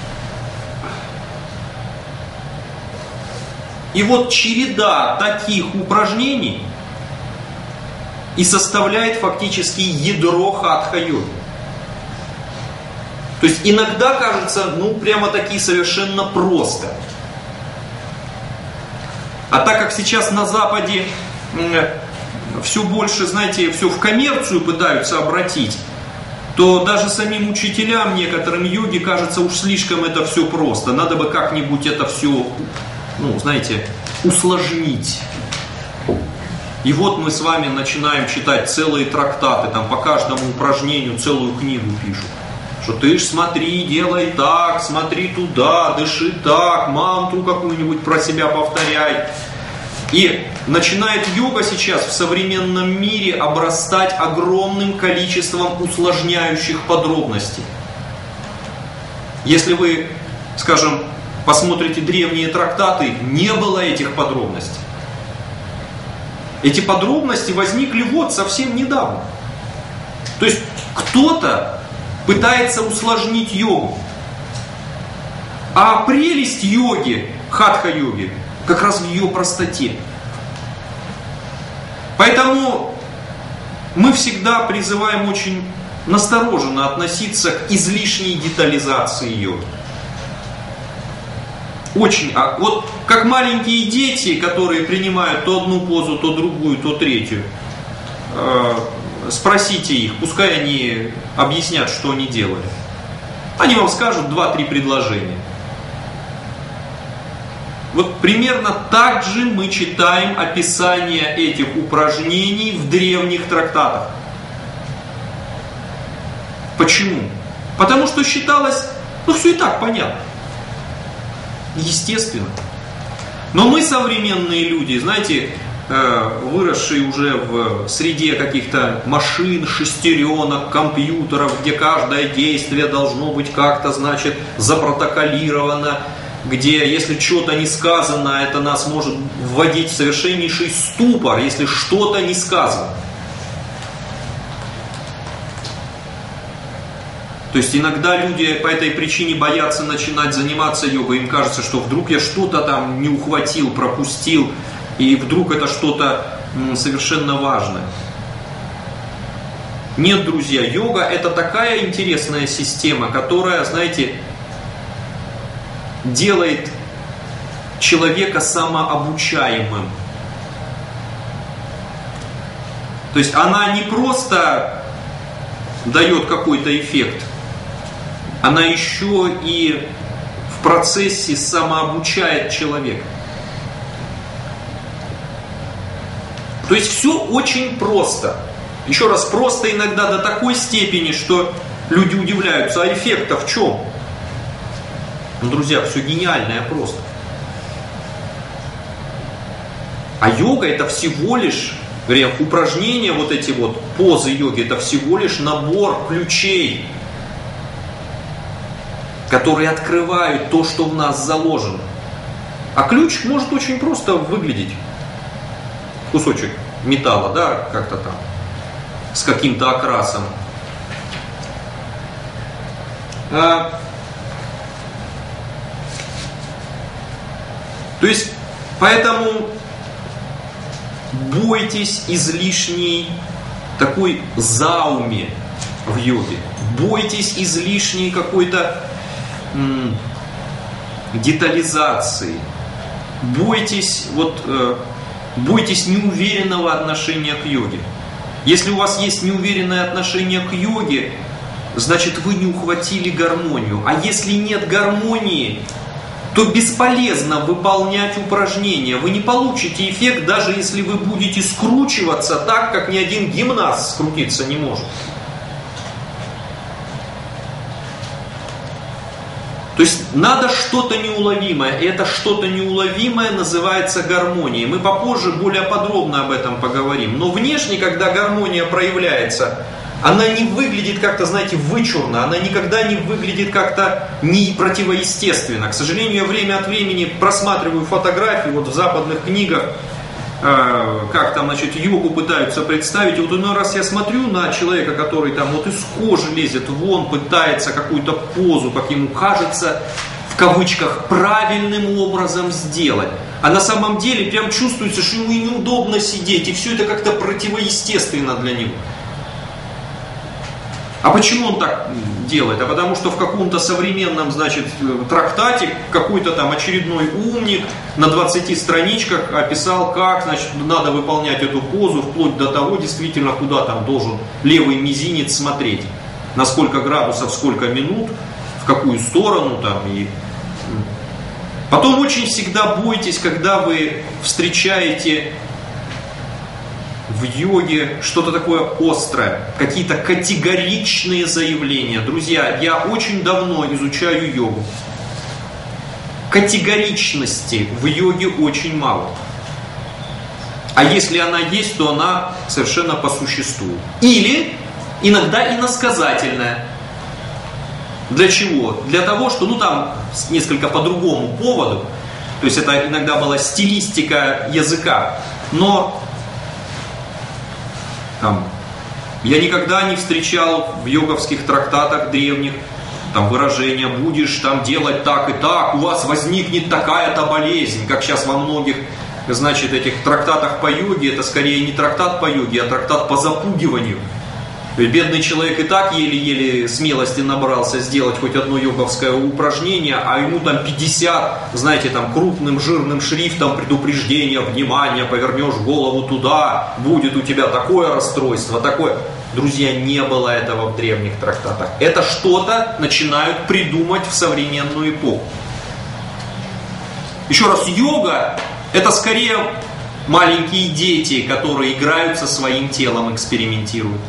И вот череда таких упражнений и составляет фактически ядро хатха-йоги. То есть иногда кажется, ну, прямо таки совершенно просто. А так как сейчас на Западе все больше, знаете, все в коммерцию пытаются обратить, то даже самим учителям некоторым йоги кажется уж слишком это все просто. Надо бы как-нибудь это все, ну, знаете, усложнить. И вот мы с вами начинаем читать целые трактаты, там по каждому упражнению целую книгу пишут. Что ты ж смотри, делай так, смотри туда, дыши так, мантру какую-нибудь про себя повторяй. И начинает йога сейчас в современном мире обрастать огромным количеством усложняющих подробностей. Если вы, скажем, посмотрите древние трактаты, не было этих подробностей. Эти подробности возникли вот совсем недавно. То есть кто-то пытается усложнить йогу. А прелесть йоги, хатха-йоги, как раз в ее простоте. Поэтому мы всегда призываем очень настороженно относиться к излишней детализации йоги. Очень. А вот как маленькие дети, которые принимают то одну позу, то другую, то третью, э, спросите их, пускай они объяснят, что они делали. Они вам скажут два-три предложения. Вот примерно так же мы читаем описание этих упражнений в древних трактатах. Почему? Потому что считалось, ну все и так понятно. Естественно. Но мы, современные люди, знаете, выросшие уже в среде каких-то машин, шестеренок, компьютеров, где каждое действие должно быть как-то, значит, запротоколировано, где, если что-то не сказано, это нас может вводить в совершеннейший ступор, если что-то не сказано. То есть иногда люди по этой причине боятся начинать заниматься йогой. Им кажется, что вдруг я что-то там не ухватил, пропустил, и вдруг это что-то совершенно важное. Нет, друзья, йога это такая интересная система, которая, знаете, делает человека самообучаемым. То есть она не просто дает какой-то эффект, она еще и в процессе самообучает человека. То есть все очень просто. Еще раз, просто иногда до такой степени, что люди удивляются, а эффект-то в чем? Ну, друзья, все гениальное просто. А йога это всего лишь, вернее, упражнения, вот эти вот позы йоги, это всего лишь набор ключей, которые открывают то, что в нас заложено. А ключ может очень просто выглядеть. Кусочек металла, да, как-то там, с каким-то окрасом. А, то есть, поэтому бойтесь излишней такой зауми в йоге. Бойтесь излишней какой-то м, детализации. Бойтесь, вот, э, бойтесь неуверенного отношения к йоге. Если у вас есть неуверенное отношение к йоге, значит вы не ухватили гармонию. А если нет гармонии, то бесполезно выполнять упражнения. Вы не получите эффект, даже если вы будете скручиваться так, как ни один гимнаст скрутиться не может. То есть надо что-то неуловимое. И это что-то неуловимое называется гармонией. Мы попозже более подробно об этом поговорим. Но внешне, когда гармония проявляется, она не выглядит как-то, знаете, вычурно, она никогда не выглядит как-то не противоестественно. К сожалению, я время от времени просматриваю фотографии вот в западных книгах, э, как там, значит, йогу пытаются представить. И вот иной раз я смотрю на человека, который там вот из кожи лезет вон, пытается какую-то позу, как ему кажется, в кавычках, правильным образом сделать. А на самом деле прям чувствуется, что ему и неудобно сидеть, и все это как-то противоестественно для него. А почему он так делает? А потому что в каком-то современном, значит, трактате какой-то там очередной умник на двадцати страничках описал, как, значит, надо выполнять эту позу, вплоть до того, действительно, куда там должен левый мизинец смотреть, на сколько градусов, сколько минут, в какую сторону там. И... Потом очень всегда бойтесь, когда вы встречаете в йоге что-то такое острое, какие-то категоричные заявления. Друзья, я очень давно изучаю йогу. Категоричности в йоге очень мало. А если она есть, то она совершенно по существу. Или иногда иносказательная. Для чего? Для того, что, ну там, несколько по другому поводу, то есть это иногда была стилистика языка, но там, я никогда не встречал в йоговских трактатах древних там выражение «будешь там делать так и так, у вас возникнет такая-то болезнь», как сейчас во многих, значит, этих трактатах по йоге. Это скорее не трактат по йоге, а трактат по запугиванию. Бедный человек и так еле-еле смелости набрался сделать хоть одно йоговское упражнение, а ему там пятьдесят, знаете, там крупным жирным шрифтом предупреждение, внимание, повернешь голову туда, будет у тебя такое расстройство, такое. Друзья, не было этого в древних трактатах. Это что-то начинают придумать в современную эпоху. Еще раз, йога — это скорее маленькие дети, которые играют со своим телом, экспериментируют.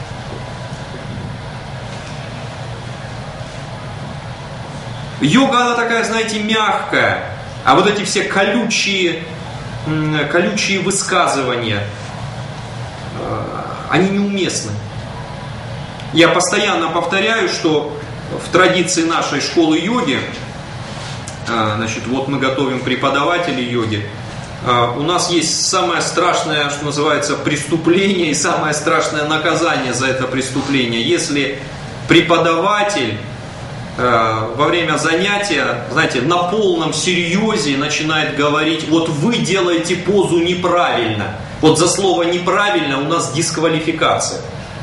Йога, она такая, знаете, мягкая, а вот эти все колючие, колючие высказывания, они неуместны. Я постоянно повторяю, что в традиции нашей школы йоги, значит, вот мы готовим преподавателей йоги, у нас есть самое страшное, что называется, преступление и самое страшное наказание за это преступление. Если преподаватель во время занятия, знаете, на полном серьезе начинает говорить: вот вы делаете позу неправильно. Вот за слово «неправильно» у нас дисквалификация.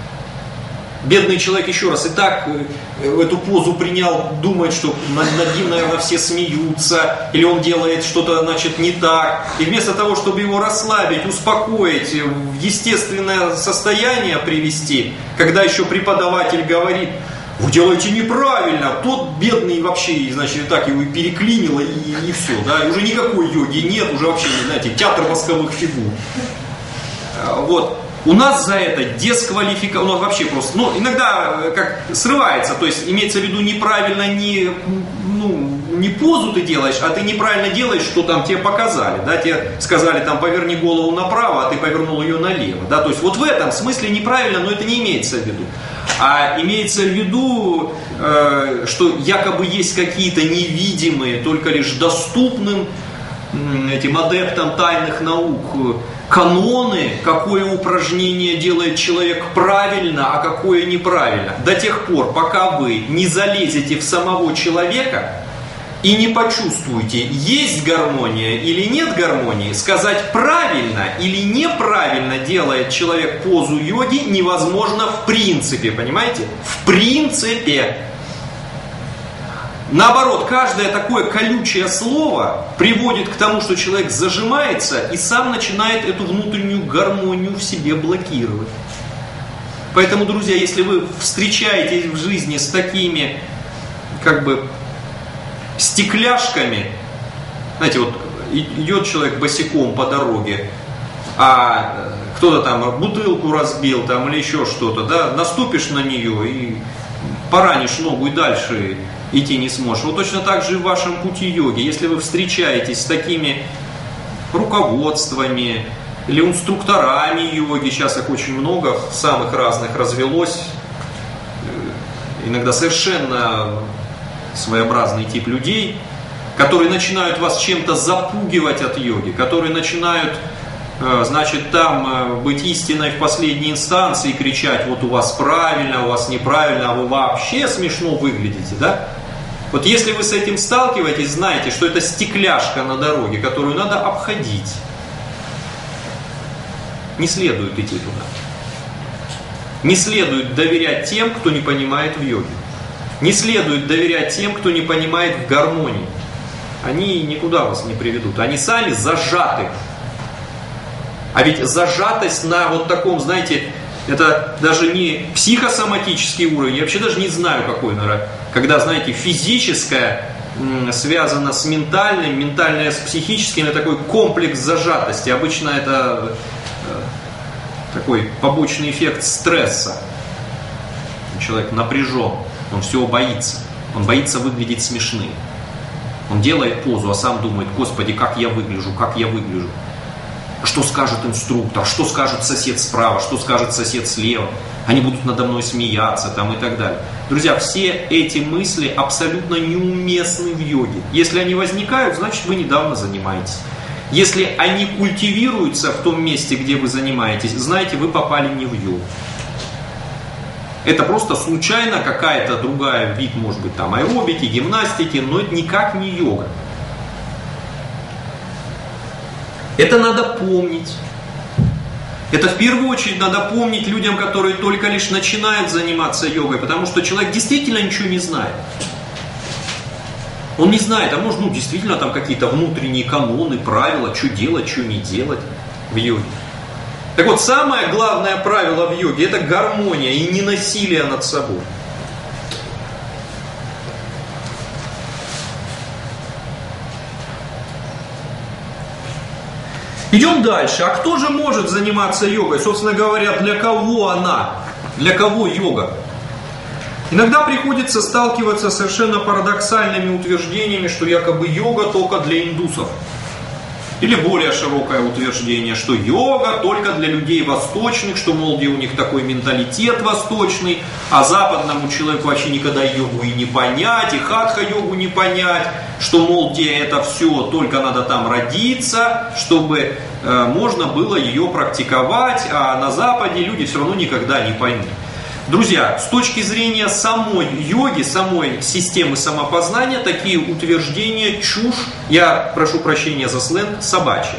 Бедный человек, еще раз, и так эту позу принял, думает, что над ним, наверное, все смеются, или он делает что-то, значит, не так. И вместо того, чтобы его расслабить, успокоить, в естественное состояние привести, когда еще преподаватель говорит: вы делаете неправильно, тот бедный вообще, значит, и так его и переклинило, и, и все, да, и уже никакой йоги нет, уже вообще, знаете, театр восковых фигур. Вот. У нас за это дисквалификация, ну вообще просто, ну иногда как срывается, то есть имеется в виду неправильно не, ну, не позу ты делаешь, а ты неправильно делаешь, что там тебе показали, да, тебе сказали там поверни голову направо, а ты повернул ее налево, да, то есть вот в этом смысле неправильно, но это не имеется в виду. А имеется в виду, э, что якобы есть какие-то невидимые, только лишь доступным э, этим адептам тайных наук каноны, какое упражнение делает человек правильно, а какое неправильно. До тех пор, пока вы не залезете в самого человека и не почувствуете, есть гармония или нет гармонии, сказать правильно или неправильно делает человек позу йоги невозможно в принципе, понимаете? В принципе. Наоборот, каждое такое колючее слово приводит к тому, что человек зажимается и сам начинает эту внутреннюю гармонию в себе блокировать. Поэтому, друзья, если вы встречаетесь в жизни с такими, как бы, стекляшками, знаете, вот идет человек босиком по дороге, а кто-то там бутылку разбил там, или еще что-то, да, наступишь на нее и поранишь ногу и дальше идти не сможешь. Вот точно так же и в вашем пути йоги. Если вы встречаетесь с такими руководствами или инструкторами йоги, сейчас их очень много, самых разных развелось, иногда совершенно своеобразный тип людей, которые начинают вас чем-то запугивать от йоги, которые начинают, значит, там быть истиной в последней инстанции и кричать: вот у вас правильно, у вас неправильно, а вы вообще смешно выглядите, да? Вот если вы с этим сталкиваетесь, знаете, что это стекляшка на дороге, которую надо обходить. Не следует идти туда. Не следует доверять тем, кто не понимает в йоге. Не следует доверять тем, кто не понимает в гармонии. Они никуда вас не приведут. Они сами зажаты. А ведь зажатость на вот таком, знаете, это даже не психосоматический уровень, я вообще даже не знаю, какой, наверное, когда, знаете, физическое связано с ментальным, ментальное с психическим, это такой комплекс зажатости. Обычно это такой побочный эффект стресса. Человек напряжен, он всего боится, он боится выглядеть смешным. Он делает позу, а сам думает: Господи, как я выгляжу, как я выгляжу. Что скажет инструктор, что скажет сосед справа, что скажет сосед слева. Они будут надо мной смеяться там, и так далее. Друзья, все эти мысли абсолютно неуместны в йоге. Если они возникают, значит вы недавно занимаетесь. Если они культивируются в том месте, где вы занимаетесь, знаете, вы попали не в йогу. Это просто случайно какая-то другая вид, может быть, там аэробики, гимнастики, но это никак не йога. Это надо помнить. Это в первую очередь надо помнить людям, которые только лишь начинают заниматься йогой, потому что человек действительно ничего не знает. Он не знает, а может, ну, действительно там какие-то внутренние каноны, правила, что делать, что не делать в йоге. Так вот, самое главное правило в йоге – это гармония и не насилие над собой. Идем дальше. А кто же может заниматься йогой? Собственно говоря, для кого она? Для кого йога? Иногда приходится сталкиваться с совершенно парадоксальными утверждениями, что якобы йога только для индусов. Или более широкое утверждение, что йога только для людей восточных, что, мол, где у них такой менталитет восточный, а западному человеку вообще никогда йогу и не понять, и хатха-йогу не понять, что, мол, где это все, только надо там родиться, чтобы э, можно было ее практиковать, а на Западе люди все равно никогда не поймут. Друзья, с точки зрения самой йоги, самой системы самопознания, такие утверждения чушь, я прошу прощения за сленг, собачья.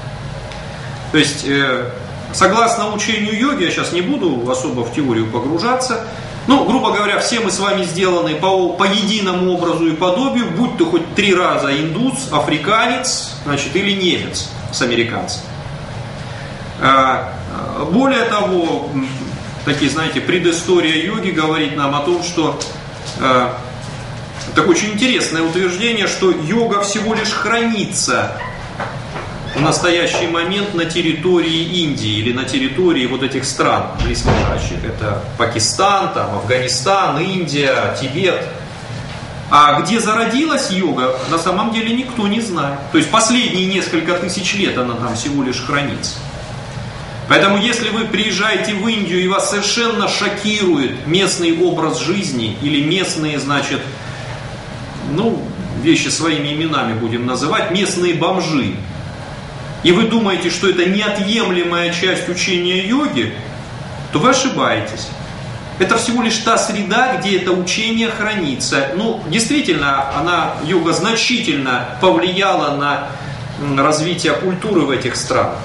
То есть, э, согласно учению йоги, я сейчас не буду особо в теорию погружаться, ну, грубо говоря, все мы с вами сделаны по, по единому образу и подобию, будь то хоть три раза индус, африканец, значит, или немец с американцем. Э, более того, такие, знаете, предыстория йоги говорит нам о том, что э, такое очень интересное утверждение, что йога всего лишь хранится в настоящий момент на территории Индии или на территории вот этих стран близлежащих. Это Пакистан, там, Афганистан, Индия, Тибет. А где зародилась йога, на самом деле никто не знает. То есть последние несколько тысяч лет она там всего лишь хранится. Поэтому, если вы приезжаете в Индию и вас совершенно шокирует местный образ жизни или местные, значит, ну, вещи своими именами будем называть, местные бомжи, и вы думаете, что это неотъемлемая часть учения йоги, то вы ошибаетесь. Это всего лишь та среда, где это учение хранится. Ну, действительно, она, йога, значительно повлияла на развитие культуры в этих странах.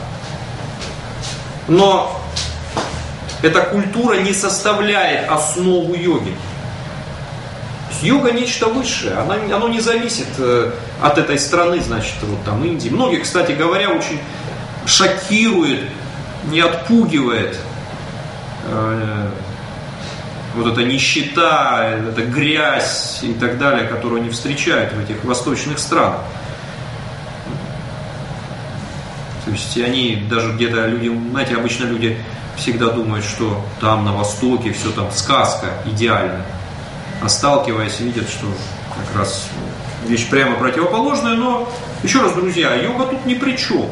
Но эта культура не составляет основу йоги. Йога нечто высшее, она, оно не зависит от этой страны, значит, вот там Индии. Многих, кстати говоря, очень шокирует, не отпугивает э, вот эта нищета, эта грязь и так далее, которую они встречают в этих восточных странах. То есть они даже где-то, люди, знаете, обычно люди всегда думают, что там на Востоке все там сказка идеальная. А сталкиваясь, видят, что как раз вещь прямо противоположная. Но, еще раз, друзья, йога тут ни при чем.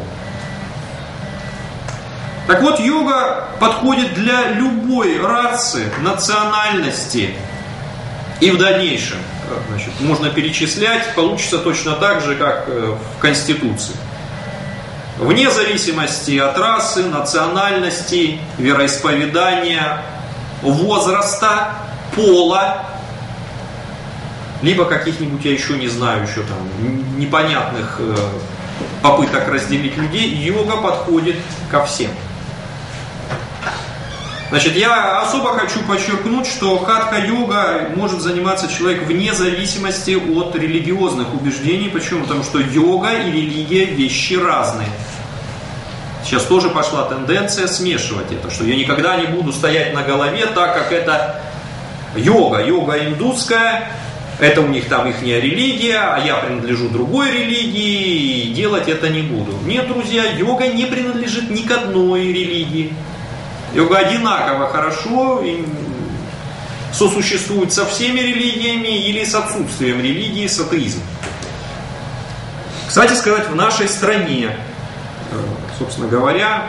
Так вот, йога подходит для любой расы, национальности. И в дальнейшем, значит, можно перечислять, получится точно так же, как в Конституции. Вне зависимости от расы, национальности, вероисповедания, возраста, пола, либо каких-нибудь, я еще не знаю, еще там непонятных э, попыток разделить людей, йога подходит ко всем. Значит, я особо хочу подчеркнуть, что хатха-йога может заниматься человек вне зависимости от религиозных убеждений. Почему? Потому что йога и религия вещи разные. Сейчас тоже пошла тенденция смешивать это, что я никогда не буду стоять на голове, так как это йога, йога индусская, это у них там ихняя религия, а я принадлежу другой религии, и делать это не буду. Нет, друзья, йога не принадлежит ни к одной религии. Йога одинаково хорошо сосуществует со всеми религиями или с отсутствием религии, с атеизмом. Кстати сказать, в нашей стране собственно говоря,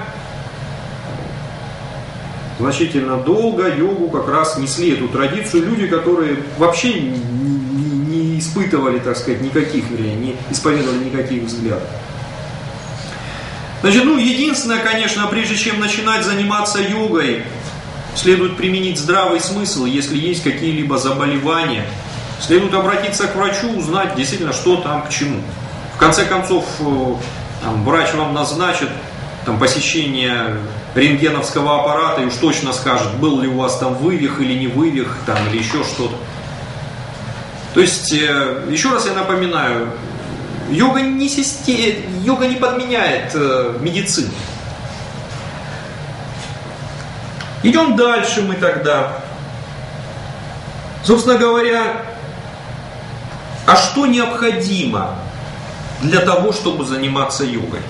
значительно долго йогу как раз несли эту традицию люди, которые вообще не, не, не испытывали, так сказать, никаких, вернее, не исповедовали никаких взглядов. Значит, ну, единственное, конечно, прежде чем начинать заниматься йогой, следует применить здравый смысл, если есть какие-либо заболевания. Следует обратиться к врачу, узнать действительно, что там к чему. В конце концов, там, врач вам назначит там, посещение рентгеновского аппарата и уж точно скажет, был ли у вас там вывих или не вывих, там, или еще что-то. То есть, еще раз я напоминаю, йога не, систем... йога не подменяет э, медицину. Идем дальше мы тогда. Собственно говоря, а что необходимо для того, чтобы заниматься йогой?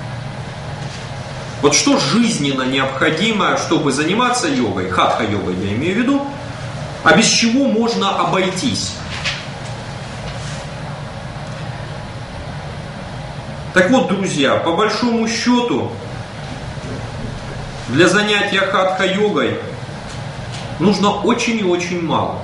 Вот что жизненно необходимо, чтобы заниматься йогой, хатха-йогой я имею в виду, а без чего можно обойтись? Так вот, друзья, по большому счету, для занятия хатха-йогой нужно очень и очень мало.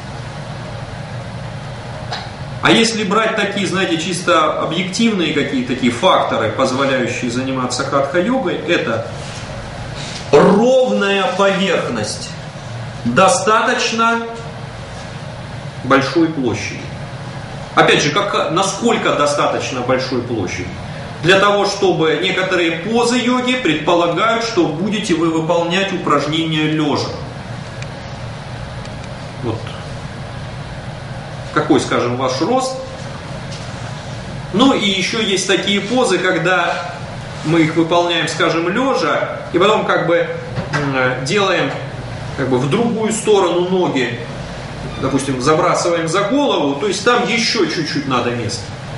А если брать такие, знаете, чисто объективные какие-то такие факторы, позволяющие заниматься хатха-йогой, это ровная поверхность достаточно большой площади. Опять же, как, насколько достаточно большой площади? Для того, чтобы некоторые позы йоги предполагают, что будете вы выполнять упражнения лежа. Вот. Какой, скажем, ваш рост? Ну и еще есть такие позы, когда мы их выполняем, скажем, лежа, и потом как бы делаем как бы в другую сторону ноги, допустим, забрасываем за голову, то есть там еще чуть-чуть надо места.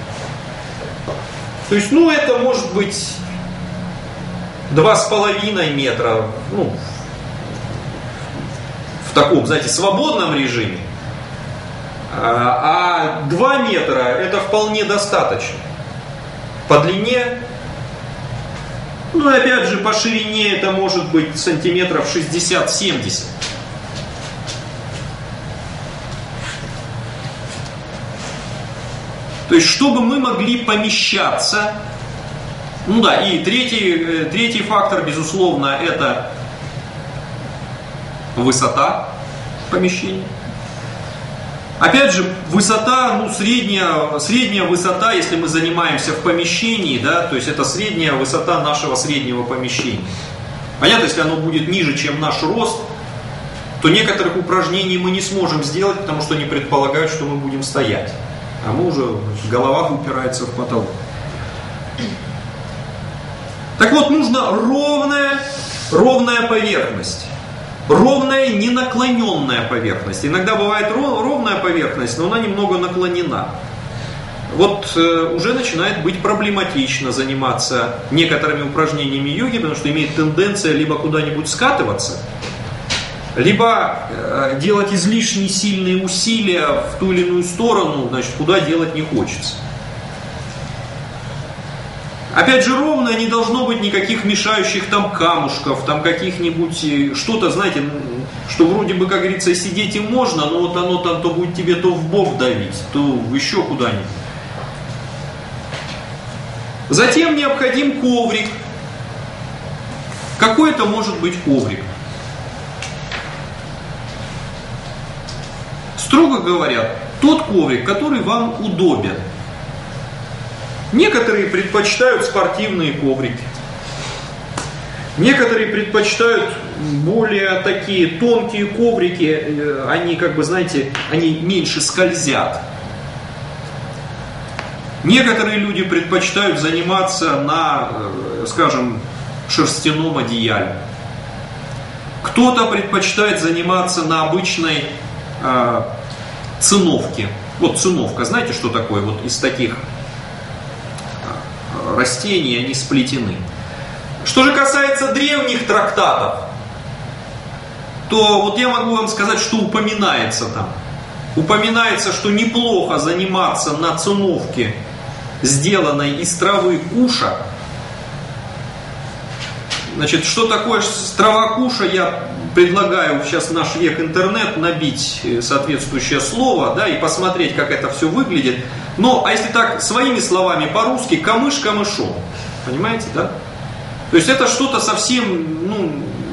То есть, ну, это может быть два с половиной метра, ну, в таком, знаете, свободном режиме. А два метра это вполне достаточно. По длине, ну, опять же, по ширине это может быть сантиметров шестьдесят-семьдесят. То есть, чтобы мы могли помещаться. Ну да, и третий, третий фактор, безусловно, это высота помещения. Опять же, высота, ну, средняя, средняя высота, если мы занимаемся в помещении, да, то есть это средняя высота нашего среднего помещения. Понятно, если оно будет ниже, чем наш рост, то некоторых упражнений мы не сможем сделать, потому что они предполагают, что мы будем стоять. А мы уже, голова упирается в потолок. Так вот, нужна ровная, ровная поверхность. Ровная, не наклоненная поверхность. Иногда бывает ровная поверхность, но она немного наклонена. Вот э, уже начинает быть проблематично заниматься некоторыми упражнениями йоги, потому что имеет тенденция либо куда-нибудь скатываться, либо э, делать излишне сильные усилия в ту или иную сторону, значит, куда делать не хочется. Опять же, ровно не должно быть никаких мешающих там камушков, там каких-нибудь, что-то, знаете, что вроде бы, как говорится, сидеть и можно, но вот оно там то будет тебе то в бок давить, то еще куда-нибудь. Затем необходим коврик. Какой это может быть коврик? Строго говоря, тот коврик, который вам удобен. Некоторые предпочитают спортивные коврики. Некоторые предпочитают более такие тонкие коврики. Они, как бы, знаете, они меньше скользят. Некоторые люди предпочитают заниматься на, скажем, шерстяном одеяле. Кто-то предпочитает заниматься на обычной э, циновке. Вот циновка, знаете, что такое? Вот из таких растений они сплетены. Что же касается древних трактатов, то вот я могу вам сказать, что упоминается там. Упоминается, что неплохо заниматься на циновке, сделанной из травы куша, Значит, что такое травокуша, я предлагаю сейчас в наш век интернет набить соответствующее слово, да, и посмотреть, как это все выглядит. Но, а если так, своими словами по-русски, камыш камышом. Понимаете, да? То есть это что-то совсем, ну,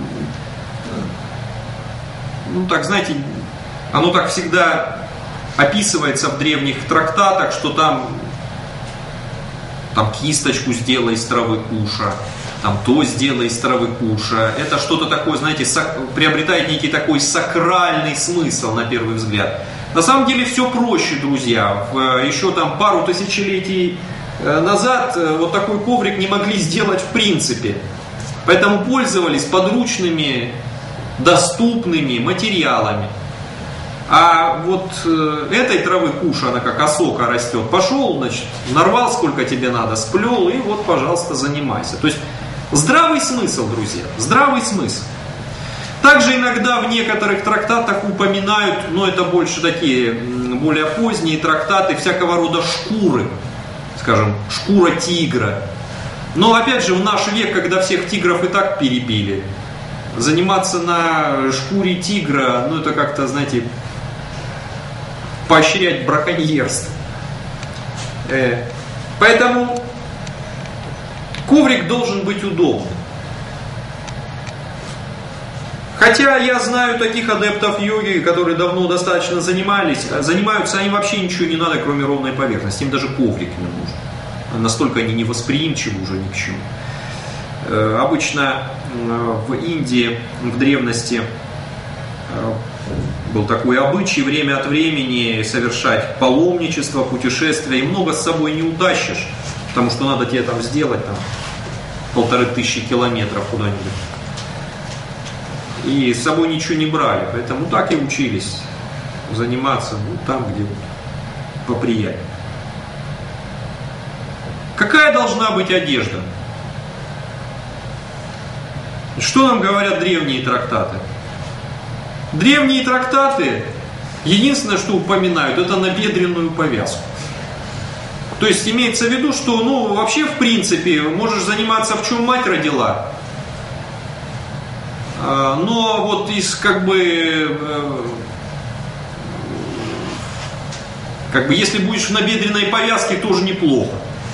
ну так, знаете, оно так всегда описывается в древних трактатах, что там, там кисточку сделай из травы куша, там то сделай из травы куша. Это что-то такое, знаете, сак, приобретает некий такой сакральный смысл на первый взгляд. На самом деле все проще, друзья. Еще там пару тысячелетий назад вот такой коврик не могли сделать в принципе. Поэтому пользовались подручными, доступными материалами. А вот этой травы куша, она как осока растет. Пошел, значит, нарвал сколько тебе надо, сплел, и вот, пожалуйста, занимайся. То есть здравый смысл, друзья, здравый смысл. Также иногда в некоторых трактатах упоминают, но это больше такие более поздние трактаты, всякого рода шкуры. Скажем, шкура тигра. Но опять же, в наш век, когда всех тигров и так перебили, заниматься на шкуре тигра, ну это как-то, знаете, поощрять браконьерство. Э, поэтому коврик должен быть удобным. Хотя я знаю таких адептов йоги, которые давно достаточно занимались, занимаются, им вообще ничего не надо, кроме ровной поверхности, им даже коврик не нужен. Настолько они невосприимчивы уже ни к чему. Э, обычно э, в Индии, в древности, э, был такой обычай время от времени совершать паломничество, путешествия, и много с собой не утащишь, потому что надо тебе там сделать там, полторы тысячи километров куда-нибудь. И с собой ничего не брали, поэтому так и учились заниматься, ну, там, где вот, поприятнее. Какая должна быть одежда? Что нам говорят древние трактаты? Древние трактаты, единственное, что упоминают, это набедренную повязку. То есть имеется в виду, что, ну, вообще, в принципе, можешь заниматься, в чем мать родила. Но вот из, как бы, как бы, если будешь в набедренной повязке, тоже неплохо.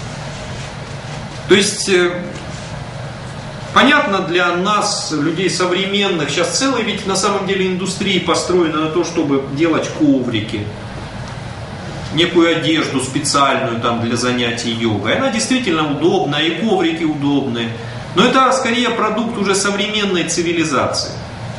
То есть, понятно для нас, людей современных, сейчас целая ведь на самом деле индустрия построена на то, чтобы делать коврики, некую одежду специальную там для занятий йогой. Она действительно удобная, и коврики удобные. Но это скорее продукт уже современной цивилизации.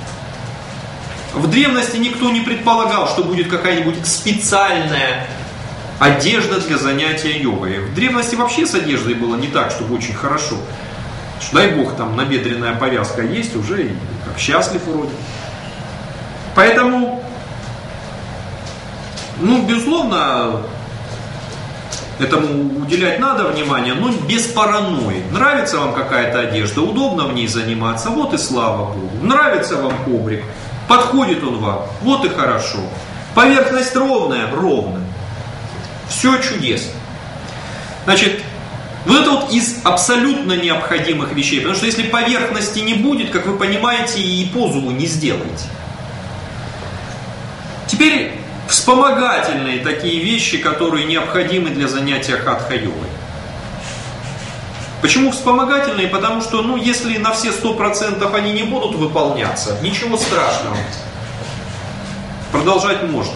В древности никто не предполагал, что будет какая-нибудь специальная одежда для занятия йогой. В древности вообще с одеждой было не так, чтобы очень хорошо. Что, дай бог, там набедренная повязка есть, уже и как счастлив вроде. Поэтому, ну, безусловно, этому уделять надо внимание, но без паранойи. Нравится вам какая-то одежда, удобно в ней заниматься, вот и слава Богу. Нравится вам коврик, подходит он вам, вот и хорошо. Поверхность ровная, ровная. Все чудесно. Значит, вот это вот из абсолютно необходимых вещей. Потому что если поверхности не будет, как вы понимаете, и позу вы не сделаете. Теперь вспомогательные такие вещи, которые необходимы для занятия хатха-йогой. Почему вспомогательные? Потому что, ну, если на все сто процентов они не будут выполняться, ничего страшного. Продолжать можно.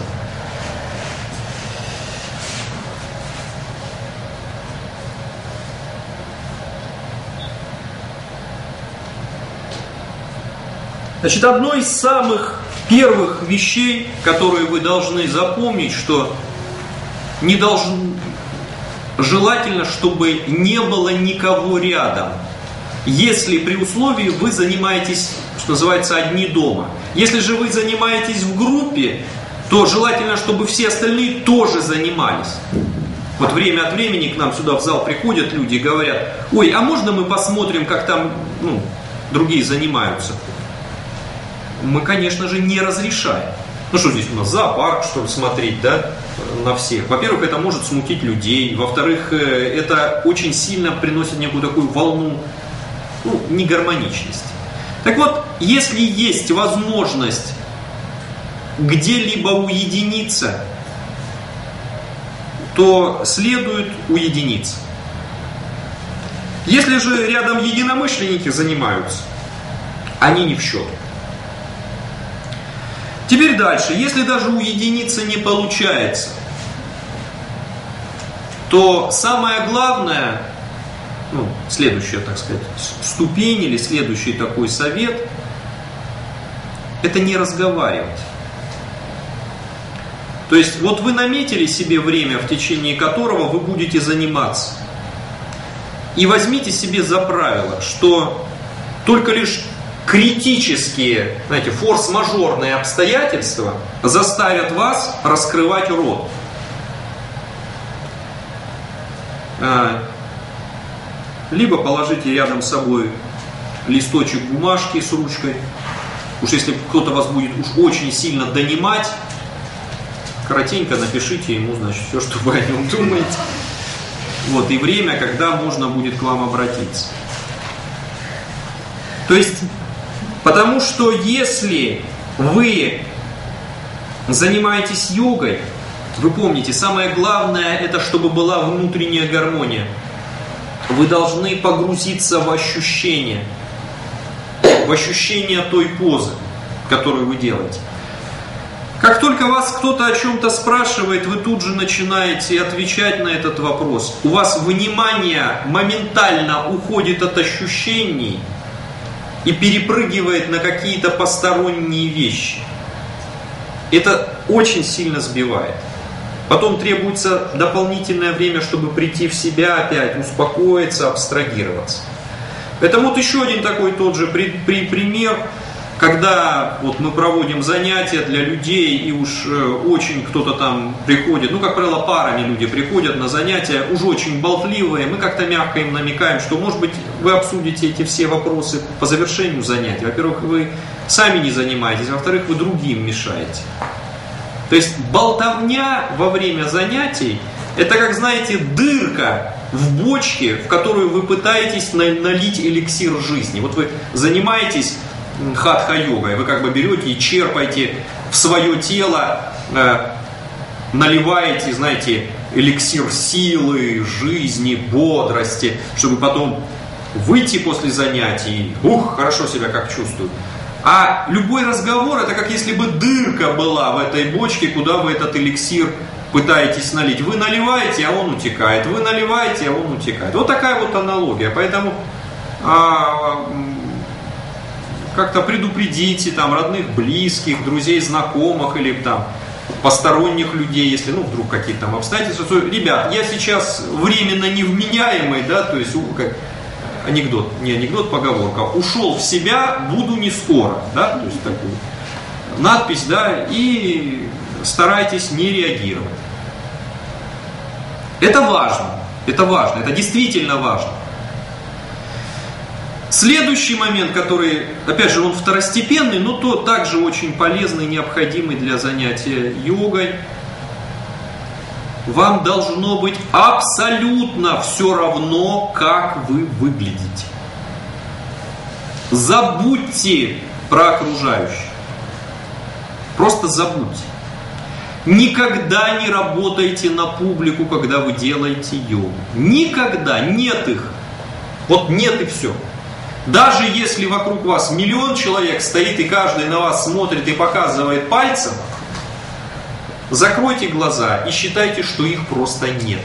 Значит, одно из самых первых вещей, которые вы должны запомнить, что не должен, желательно, чтобы не было никого рядом, если при условии вы занимаетесь, что называется, одни дома. Если же вы занимаетесь в группе, то желательно, чтобы все остальные тоже занимались. Вот время от времени к нам сюда в зал приходят люди и говорят: ой, а можно мы посмотрим, как там, ну, другие занимаются? Мы, конечно же, не разрешаем. Ну что здесь у нас, зоопарк, что ли, смотреть, да, на всех? Во-первых, это может смутить людей. Во-вторых, это очень сильно приносит некую такую волну ну, негармоничности. Так вот, если есть возможность где-либо уединиться, то следует уединиться. Если же рядом единомышленники занимаются, они не в счет. Теперь дальше. Если даже уединиться не получается, то самое главное, ну, следующая, так сказать, ступень или следующий такой совет, это не разговаривать. То есть, вот вы наметили себе время, в течение которого вы будете заниматься. И возьмите себе за правило, что только лишь критические, знаете, форс-мажорные обстоятельства заставят вас раскрывать рот. Либо положите рядом с собой листочек бумажки с ручкой. Уж если кто-то вас будет уж очень сильно донимать, коротенько напишите ему, значит, все, что вы о нем думаете. Вот, и время, когда можно будет к вам обратиться. То есть, потому что если вы занимаетесь йогой, вы помните, самое главное, это чтобы была внутренняя гармония. Вы должны погрузиться в ощущение, в ощущение той позы, которую вы делаете. Как только вас кто-то о чем-то спрашивает, вы тут же начинаете отвечать на этот вопрос. У вас внимание моментально уходит от ощущений и перепрыгивает на какие-то посторонние вещи. Это очень сильно сбивает. Потом требуется дополнительное время, чтобы прийти в себя опять, успокоиться, абстрагироваться. Это вот еще один такой тот же при, при, пример, когда вот мы проводим занятия для людей, и уж э, очень кто-то там приходит, ну, как правило, парами люди приходят на занятия, уже очень болтливые, мы как-то мягко им намекаем, что, может быть, вы обсудите эти все вопросы по завершению занятия. Во-первых, вы сами не занимаетесь, во-вторых, вы другим мешаете. То есть болтовня во время занятий, это, как знаете, дырка в бочке, в которую вы пытаетесь налить эликсир жизни. Вот вы занимаетесь хатха-йогой, вы как бы берете и черпаете в свое тело, э, наливаете, знаете, эликсир силы, жизни, бодрости, чтобы потом выйти после занятий, ух, хорошо себя как чувствую. А любой разговор, это как если бы дырка была в этой бочке, куда вы этот эликсир пытаетесь налить. Вы наливаете, а он утекает. Вы наливаете, а он утекает. Вот такая вот аналогия. Поэтому а, как-то предупредите там родных, близких, друзей, знакомых или там посторонних людей, если ну вдруг какие-то там обстоятельства. Ребят, я сейчас временно невменяемый, да, то есть как анекдот, не анекдот, поговорка. Ушел в себя, буду не скоро, да, то есть такую надпись, да, и старайтесь не реагировать. Это важно, это важно, это действительно важно. Следующий момент, который, опять же, он второстепенный, но то также очень полезный, необходимый для занятия йогой. Вам должно быть абсолютно все равно, как вы выглядите. Забудьте про окружающих. Просто забудьте. Никогда не работайте на публику, когда вы делаете йогу. Никогда. Нет их. Вот нет и все. Даже если вокруг вас миллион человек стоит и каждый на вас смотрит и показывает пальцем, закройте глаза и считайте, что их просто нет.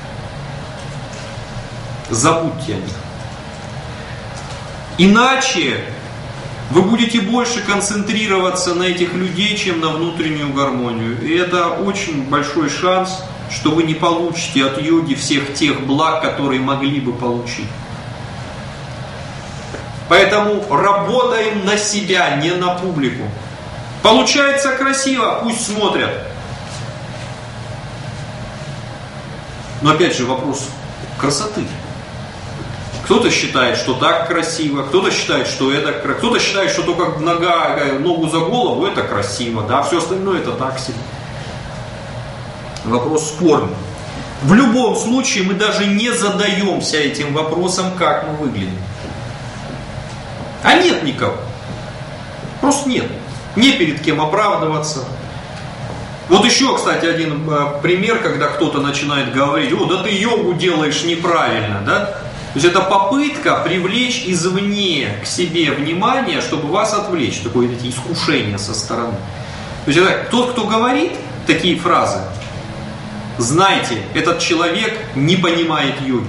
Забудьте о них. Иначе вы будете больше концентрироваться на этих людей, чем на внутреннюю гармонию. И это очень большой шанс, что вы не получите от йоги всех тех благ, которые могли бы получить. Поэтому работаем на себя, не на публику. Получается красиво, пусть смотрят. Но опять же вопрос красоты. Кто-то считает, что так красиво, кто-то считает, что это красиво, кто-то считает, что только нога, ногу за голову это красиво, да, все остальное это так себе. Вопрос спорный. В любом случае мы даже не задаемся этим вопросом, как мы выглядим. нет никого. Просто нет. Не перед кем оправдываться. Вот еще, кстати, один пример, когда кто-то начинает говорить: о, да ты йогу делаешь неправильно, да? То есть это попытка привлечь извне к себе внимание, чтобы вас отвлечь, такое эти искушения со стороны. То есть это, тот, кто говорит такие фразы, знайте, этот человек не понимает йоги.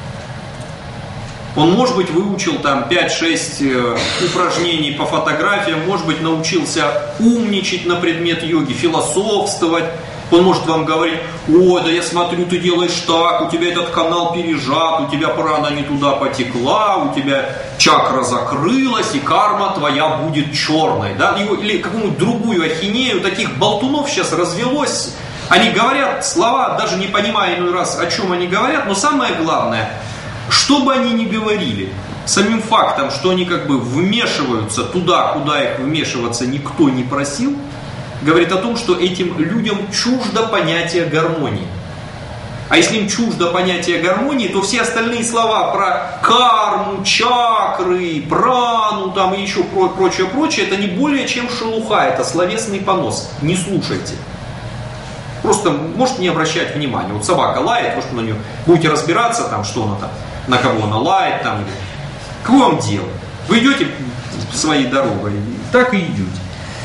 Он, может быть, выучил там пять-шесть упражнений по фотографиям, может быть, научился умничать на предмет йоги, философствовать. Он может вам говорить: ой, да я смотрю, ты делаешь так, у тебя этот канал пережат, у тебя прана не туда потекла, у тебя чакра закрылась, и карма твоя будет черной. Да? Или какую-нибудь другую ахинею. Таких болтунов сейчас развелось. Они говорят слова, даже не понимая иной раз, о чем они говорят, но самое главное, что бы они ни говорили, самим фактом, что они как бы вмешиваются туда, куда их вмешиваться никто не просил, говорит о том, что этим людям чуждо понятие гармонии. А если им чуждо понятие гармонии, то все остальные слова про карму, чакры, прану там, и еще прочее, прочее, это не более чем шелуха, это словесный понос. Не слушайте. Просто можете не обращать внимания. Вот собака лает, может, на нее будете разбираться, там, что она там, на кого она лает, там, или... Какое вам дело? Вы идете своей дорогой, так и идете.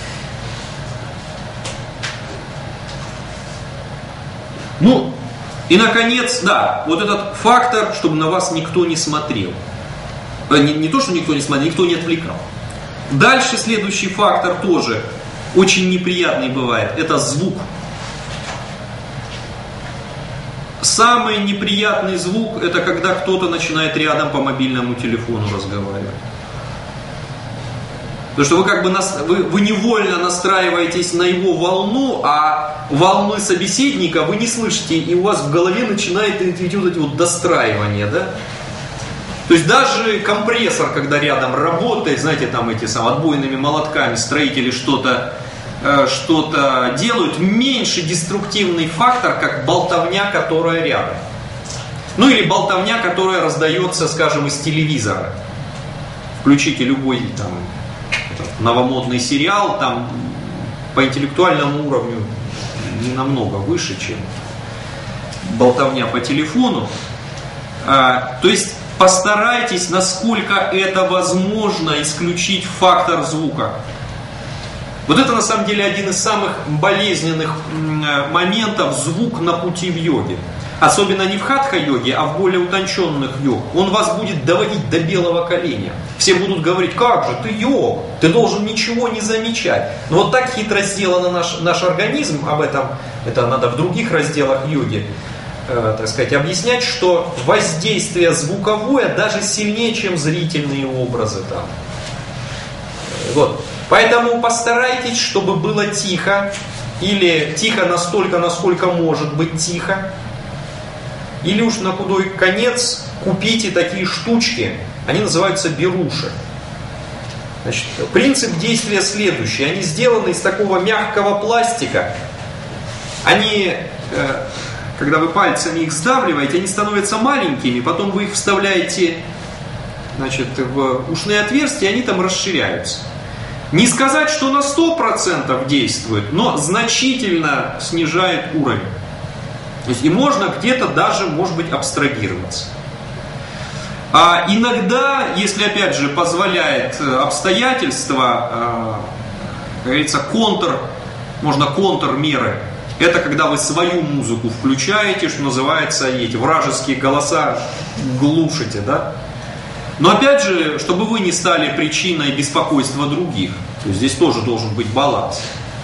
Ну, и наконец, да, вот этот фактор, чтобы на вас никто не смотрел. Не, не то, что никто не смотрел, никто не отвлекал. Дальше следующий фактор тоже очень неприятный бывает, это звук. Самый неприятный звук — это когда кто-то начинает рядом по мобильному телефону разговаривать. Потому что вы как бы нас, вы, вы невольно настраиваетесь на его волну, а волны собеседника вы не слышите, и у вас в голове начинает идти вот эти вот достраивания, да? То есть даже компрессор, когда рядом работает, знаете, там эти сам, отбойными молотками строители что-то что-то делают, меньше деструктивный фактор, как болтовня, которая рядом. Ну или болтовня, которая раздается, скажем, из телевизора. Включите любой там новомодный сериал, там по интеллектуальному уровню не намного выше, чем болтовня по телефону. А, то есть постарайтесь, насколько это возможно, исключить фактор звука. Вот это на самом деле один из самых болезненных моментов, звук на пути в йоге. Особенно не в хатха-йоге, а в более утонченных йог. Он вас будет доводить до белого коленя. Все будут говорить: как же, ты йог, ты должен ничего не замечать. Но вот так хитро сделан наш, наш организм, об этом это надо в других разделах йоги, э, так сказать, объяснять, что воздействие звуковое даже сильнее, чем зрительные образы там. Вот. Поэтому постарайтесь, чтобы было тихо, или тихо настолько, насколько может быть тихо, или уж на худой конец купите такие штучки, они называются беруши. Значит, принцип действия следующий, они сделаны из такого мягкого пластика, они, когда вы пальцами их сдавливаете, они становятся маленькими, потом вы их вставляете, значит, в ушные отверстия, они там расширяются. Не сказать, что на сто процентов действует, но значительно снижает уровень. То есть и можно где-то даже, может быть, абстрагироваться. А иногда, если опять же позволяет обстоятельства, как говорится, контр, можно контрмеры. Это когда вы свою музыку включаете, что называется, и эти вражеские голоса глушите, да? Но опять же, чтобы вы не стали причиной беспокойства других. То есть здесь тоже должен быть баланс.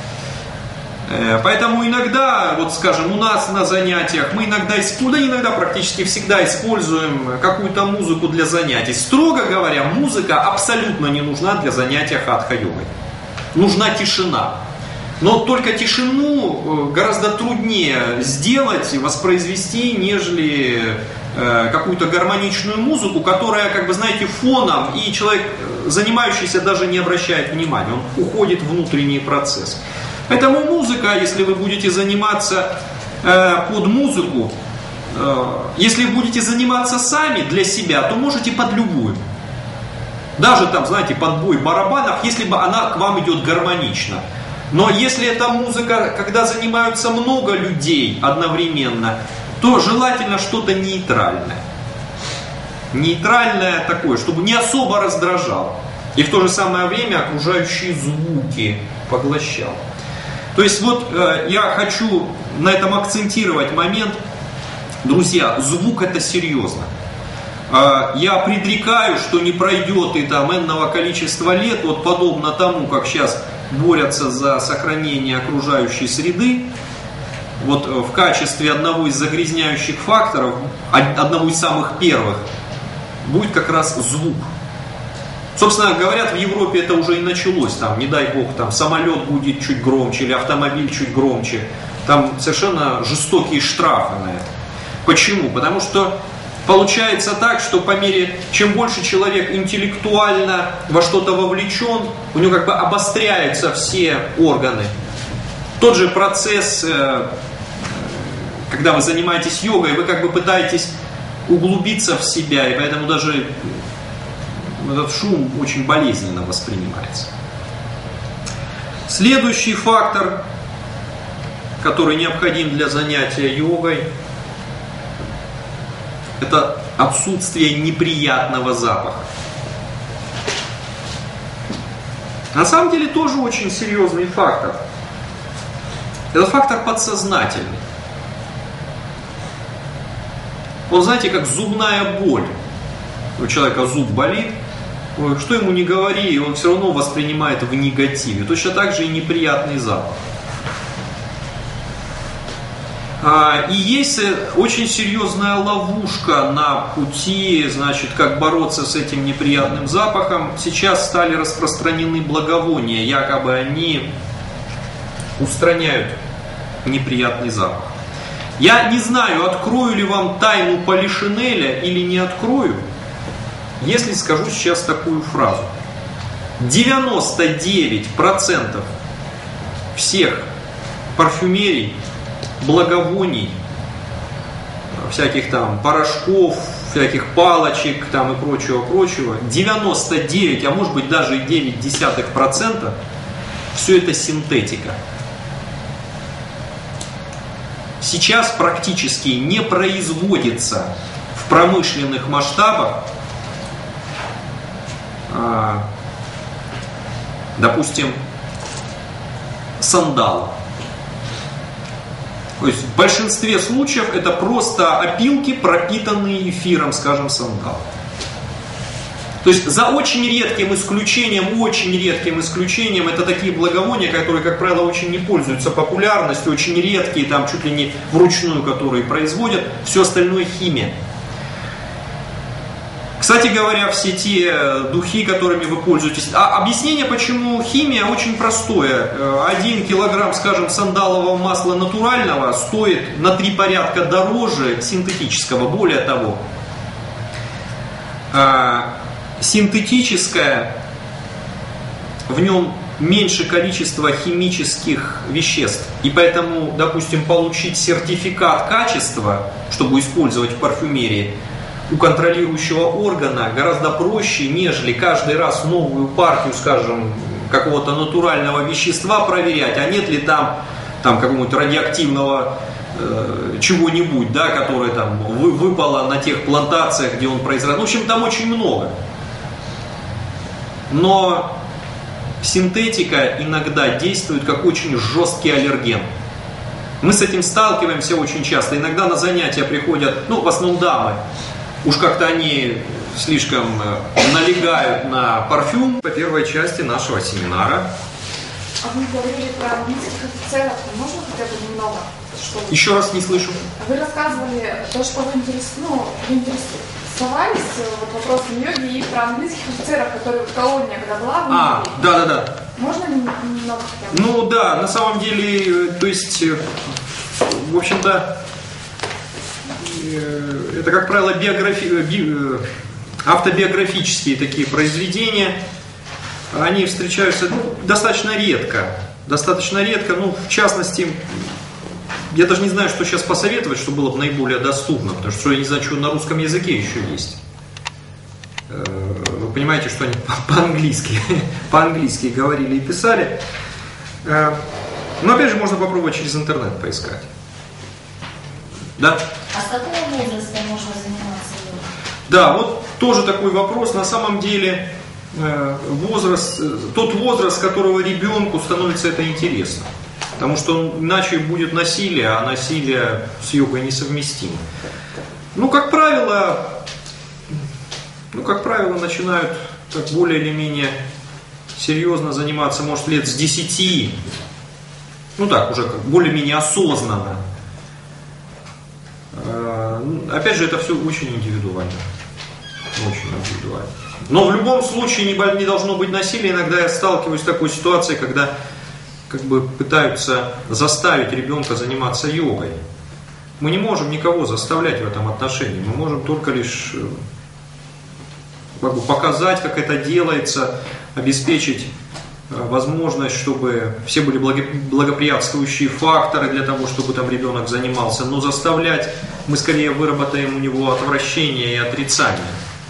Поэтому иногда, вот скажем, у нас на занятиях мы иногда, да иногда практически всегда используем какую-то музыку для занятий. Строго говоря, музыка абсолютно не нужна для занятия хатха-йогой. Нужна тишина. Но только тишину гораздо труднее сделать и воспроизвести, нежели какую-то гармоничную музыку, которая, как бы, знаете, фоном, и человек, занимающийся, даже не обращает внимания, он уходит в внутренний процесс. Поэтому музыка, если вы будете заниматься э, под музыку, э, если будете заниматься сами для себя, то можете под любую. Даже там, знаете, под бой барабанов, если бы она к вам идет гармонично. Но если это музыка, когда занимаются много людей одновременно, то желательно что-то нейтральное. Нейтральное такое, чтобы не особо раздражало. И в то же самое время окружающие звуки поглощал. То есть вот э, я хочу на этом акцентировать момент. Друзья, звук это серьезно. Э, я предрекаю, что не пройдет и там энного количества лет, вот подобно тому, как сейчас борются за сохранение окружающей среды, вот в качестве одного из загрязняющих факторов, одного из самых первых, будет как раз звук. Собственно, говорят, в Европе это уже и началось, там, не дай бог, там, самолет будет чуть громче или автомобиль чуть громче, там совершенно жестокие штрафы на это. Почему? Потому что получается так, что по мере, чем больше человек интеллектуально во что-то вовлечен, у него как бы обостряются все органы. Тот же процесс, когда вы занимаетесь йогой, вы как бы пытаетесь углубиться в себя, и поэтому даже этот шум очень болезненно воспринимается. Следующий фактор, который необходим для занятия йогой, это отсутствие неприятного запаха. На самом деле тоже очень серьезный фактор. Это фактор подсознательный. Он, знаете, как зубная боль. У человека зуб болит, что ему не говори, он все равно воспринимает в негативе. Точно так же и неприятный запах. И есть очень серьезная ловушка на пути, значит, как бороться с этим неприятным запахом. Сейчас стали распространены благовония, якобы они устраняют неприятный запах. Я не знаю, открою ли вам тайну Полишинеля или не открою, если скажу сейчас такую фразу. девяносто девять процентов всех парфюмерий, благовоний, всяких там порошков, всяких палочек там и прочего-прочего, девяносто девять, а может быть даже и девять десятых процента, все это синтетика. Сейчас практически не производится в промышленных масштабах, допустим, сандала. То есть в большинстве случаев это просто опилки, пропитанные эфиром, скажем, сандала. То есть за очень редким исключением, очень редким исключением, это такие благовония, которые, как правило, очень не пользуются популярностью, очень редкие, там чуть ли не вручную, которые производят, все остальное химия. Кстати говоря, все те духи, которыми вы пользуетесь, а объяснение, почему химия, очень простое. Один килограмм, скажем, сандалового масла натурального стоит на три порядка дороже синтетического. Более того, синтетическое, в нем меньше количество химических веществ. И поэтому, допустим, получить сертификат качества, чтобы использовать в парфюмерии, у контролирующего органа гораздо проще, нежели каждый раз новую партию, скажем, какого-то натурального вещества проверять, а нет ли там, там какого-нибудь радиоактивного э, чего-нибудь, да, которое там вы, выпало на тех плантациях, где он произрастал. В общем, там очень много. Но синтетика иногда действует как очень жесткий аллерген. Мы с этим сталкиваемся очень часто. Иногда на занятия приходят, ну, в основном дамы, уж как-то они слишком налегают на парфюм. По первой части нашего семинара. А вы говорили про английских офицеров, можно хотя бы немного? Что... Еще раз не слышу. Вы рассказывали то, что вы, интерес... ну, вы интересовались вот, вопросом йоги и про английских офицеров, которые в колонии, когда была. А, да-да-да. Можно немного хотя бы? Ну да, на самом деле, то есть, в общем-то, это, как правило, биографи... би... автобиографические такие произведения. Они встречаются ну, достаточно редко. Достаточно редко, ну, в частности, я даже не знаю, что сейчас посоветовать, что было бы наиболее доступно, потому что я не знаю, что на русском языке еще есть. понимаете, что они по-английски, по-английски говорили и писали. Но опять же можно попробовать через интернет поискать. Да? А с какого возраста можно заниматься йогой? Да, вот тоже такой вопрос. На самом деле возраст, тот возраст, с которого ребенку становится это интересно. Потому что он, иначе будет насилие, а насилие с йогой несовместимо. Ну, как правило, ну, как правило, начинают так более или менее серьезно заниматься, может, лет с десяти. Ну так, уже как более-менее осознанно. Опять же, это все очень индивидуально. Очень индивидуально. Но в любом случае не, не должно быть насилия. Иногда я сталкиваюсь с такой ситуацией, когда как бы пытаются заставить ребенка заниматься йогой. Мы не можем никого заставлять в этом отношении. Мы можем только лишь как бы показать, как это делается, обеспечить возможность, чтобы все были благоприятствующие факторы для того, чтобы там ребенок занимался. Но заставлять мы скорее выработаем у него отвращение и отрицание.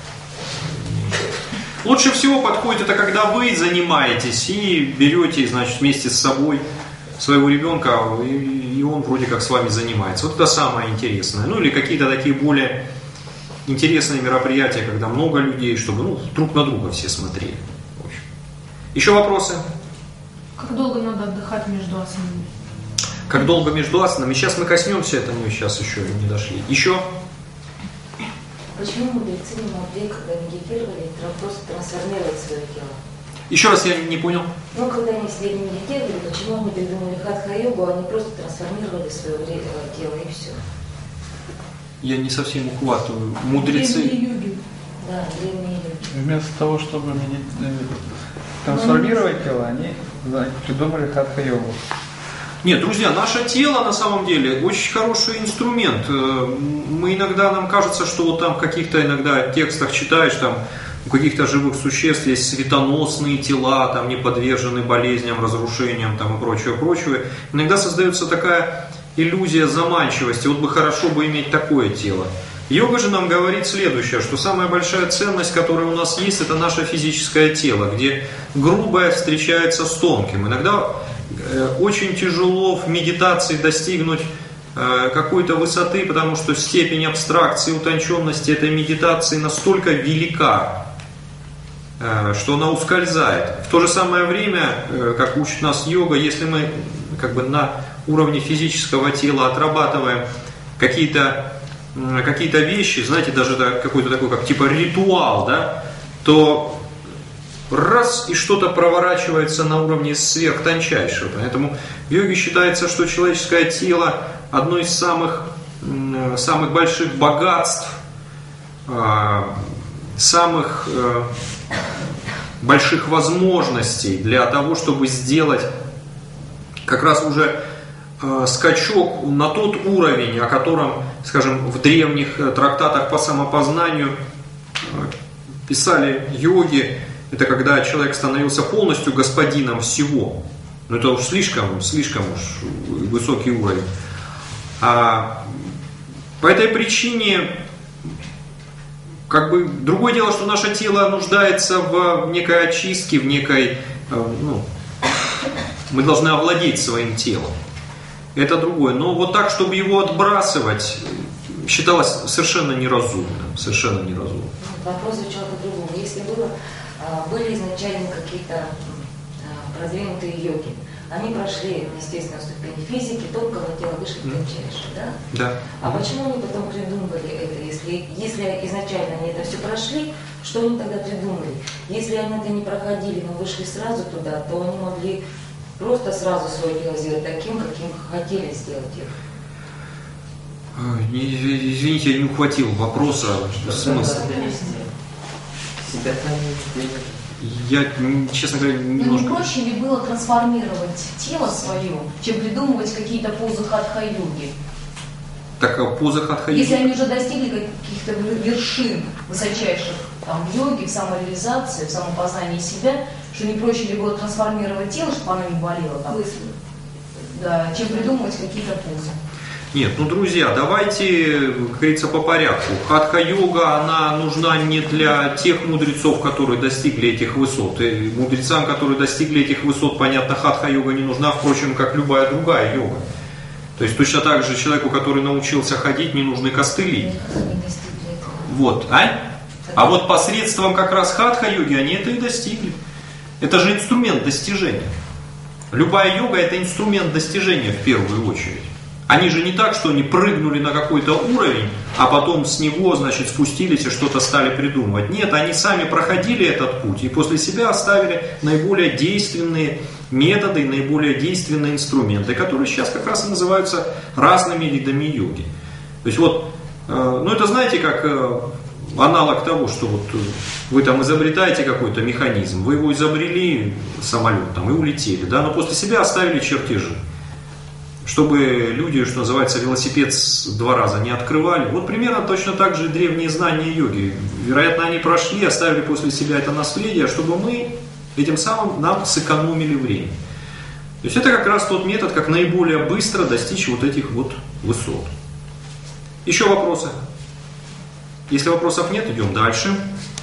Лучше всего подходит это, когда вы занимаетесь и берете, значит, вместе с собой своего ребенка, и он вроде как с вами занимается. Вот это самое интересное. Ну или какие-то такие более интересные мероприятия, когда много людей, чтобы ну, друг на друга все смотрели. Еще вопросы? Как долго надо отдыхать между асанами? Как долго между асанами? Сейчас мы коснемся этого, мы сейчас еще не дошли. Еще? Почему мудрецы не могли, когда медитировали, просто трансформировать свое тело? Еще раз я не понял. Ну, когда они сидели медитировали, почему они придумали хатха-йогу, они просто трансформировали свое тело и все? Я не совсем ухватываю. Мудрецы... Древние йоги. Да, древние йоги. Вместо того, чтобы трансформировать тело, они придумали хатха-йогу. Нет, друзья, наше тело на самом деле очень хороший инструмент. Мы иногда, нам кажется, что вот там в каких-то иногда текстах читаешь, там у каких-то живых существ есть светоносные тела, там не подвержены болезням, разрушениям там, и прочее, прочее. Иногда создается такая иллюзия заманчивости. Вот бы хорошо бы иметь такое тело. Йога же нам говорит следующее, что самая большая ценность, которая у нас есть, это наше физическое тело, где грубое встречается с тонким. Иногда э, очень тяжело в медитации достигнуть э, какой-то высоты, потому что степень абстракции, утонченности этой медитации настолько велика, э, что она ускользает. В то же самое время, э, как учит нас йога, если мы как бы на уровне физического тела отрабатываем какие-то какие-то вещи, знаете, даже какой-то такой, как типа ритуал, да, то раз и что-то проворачивается на уровне сверхтончайшего. Поэтому в йоге считается, что человеческое тело одно из самых, самых больших богатств, самых больших возможностей для того, чтобы сделать как раз уже скачок на тот уровень, о котором, скажем, в древних трактатах по самопознанию писали йоги. Это когда человек становился полностью господином всего. Но это уж слишком, слишком уж высокий уровень. А по этой причине, как бы, другое дело, что наше тело нуждается в некой очистке, в некой, ну, мы должны овладеть своим телом. Это другое. Но вот так, чтобы его отбрасывать, считалось совершенно неразумным. Совершенно неразумным. Вопрос звучал по-другому. Если было, были изначально какие-то продвинутые йоги, они прошли, естественно, ступень физики, тонкого тела, вышли к тончайшему, да? Да. А почему они потом придумали это? Если, если изначально они это все прошли, что они тогда придумали? Если они это не проходили, но вышли сразу туда, то они могли просто сразу свое дело сделать таким, каким хотели сделать их. Извините, я не ухватил вопроса, смысл. Я, честно говоря, немножко... Но не проще ли было трансформировать тело свое, чем придумывать какие-то позы хатха-йоги? Так, а поза хатха-йоги? Если они уже достигли каких-то вершин высочайших там, в йоге, в самореализации, в самопознании себя, что не проще ли было трансформировать тело, чтобы оно не болело там, да, чем придумывать какие-то позы? Нет, ну, друзья, давайте, как говорится, по порядку. Хатха-йога, она нужна не для тех мудрецов, которые достигли этих высот. И мудрецам, которые достигли этих высот, понятно, хатха-йога не нужна, впрочем, как любая другая йога. То есть точно так же человеку, который научился ходить, не нужны костыли. Вот, а? А вот посредством как раз хатха-йоги они это и достигли. Это же инструмент достижения. Любая йога – это инструмент достижения в первую очередь. Они же не так, что они прыгнули на какой-то уровень, а потом с него, значит, спустились и что-то стали придумывать. Нет, они сами проходили этот путь и после себя оставили наиболее действенные методы, наиболее действенные инструменты, которые сейчас как раз и называются разными видами йоги. То есть вот, ну это знаете, как аналог того, что вот вы там изобретаете какой-то механизм, вы его изобрели, самолет там, и улетели, да, но после себя оставили чертежи. Чтобы люди, что называется, велосипед два раза не открывали. Вот примерно точно так же древние знания йоги. Вероятно, они прошли, оставили после себя это наследие, чтобы мы этим самым нам сэкономили время. То есть это как раз тот метод, как наиболее быстро достичь вот этих вот высот. Еще вопросы? Если вопросов нет, идем дальше.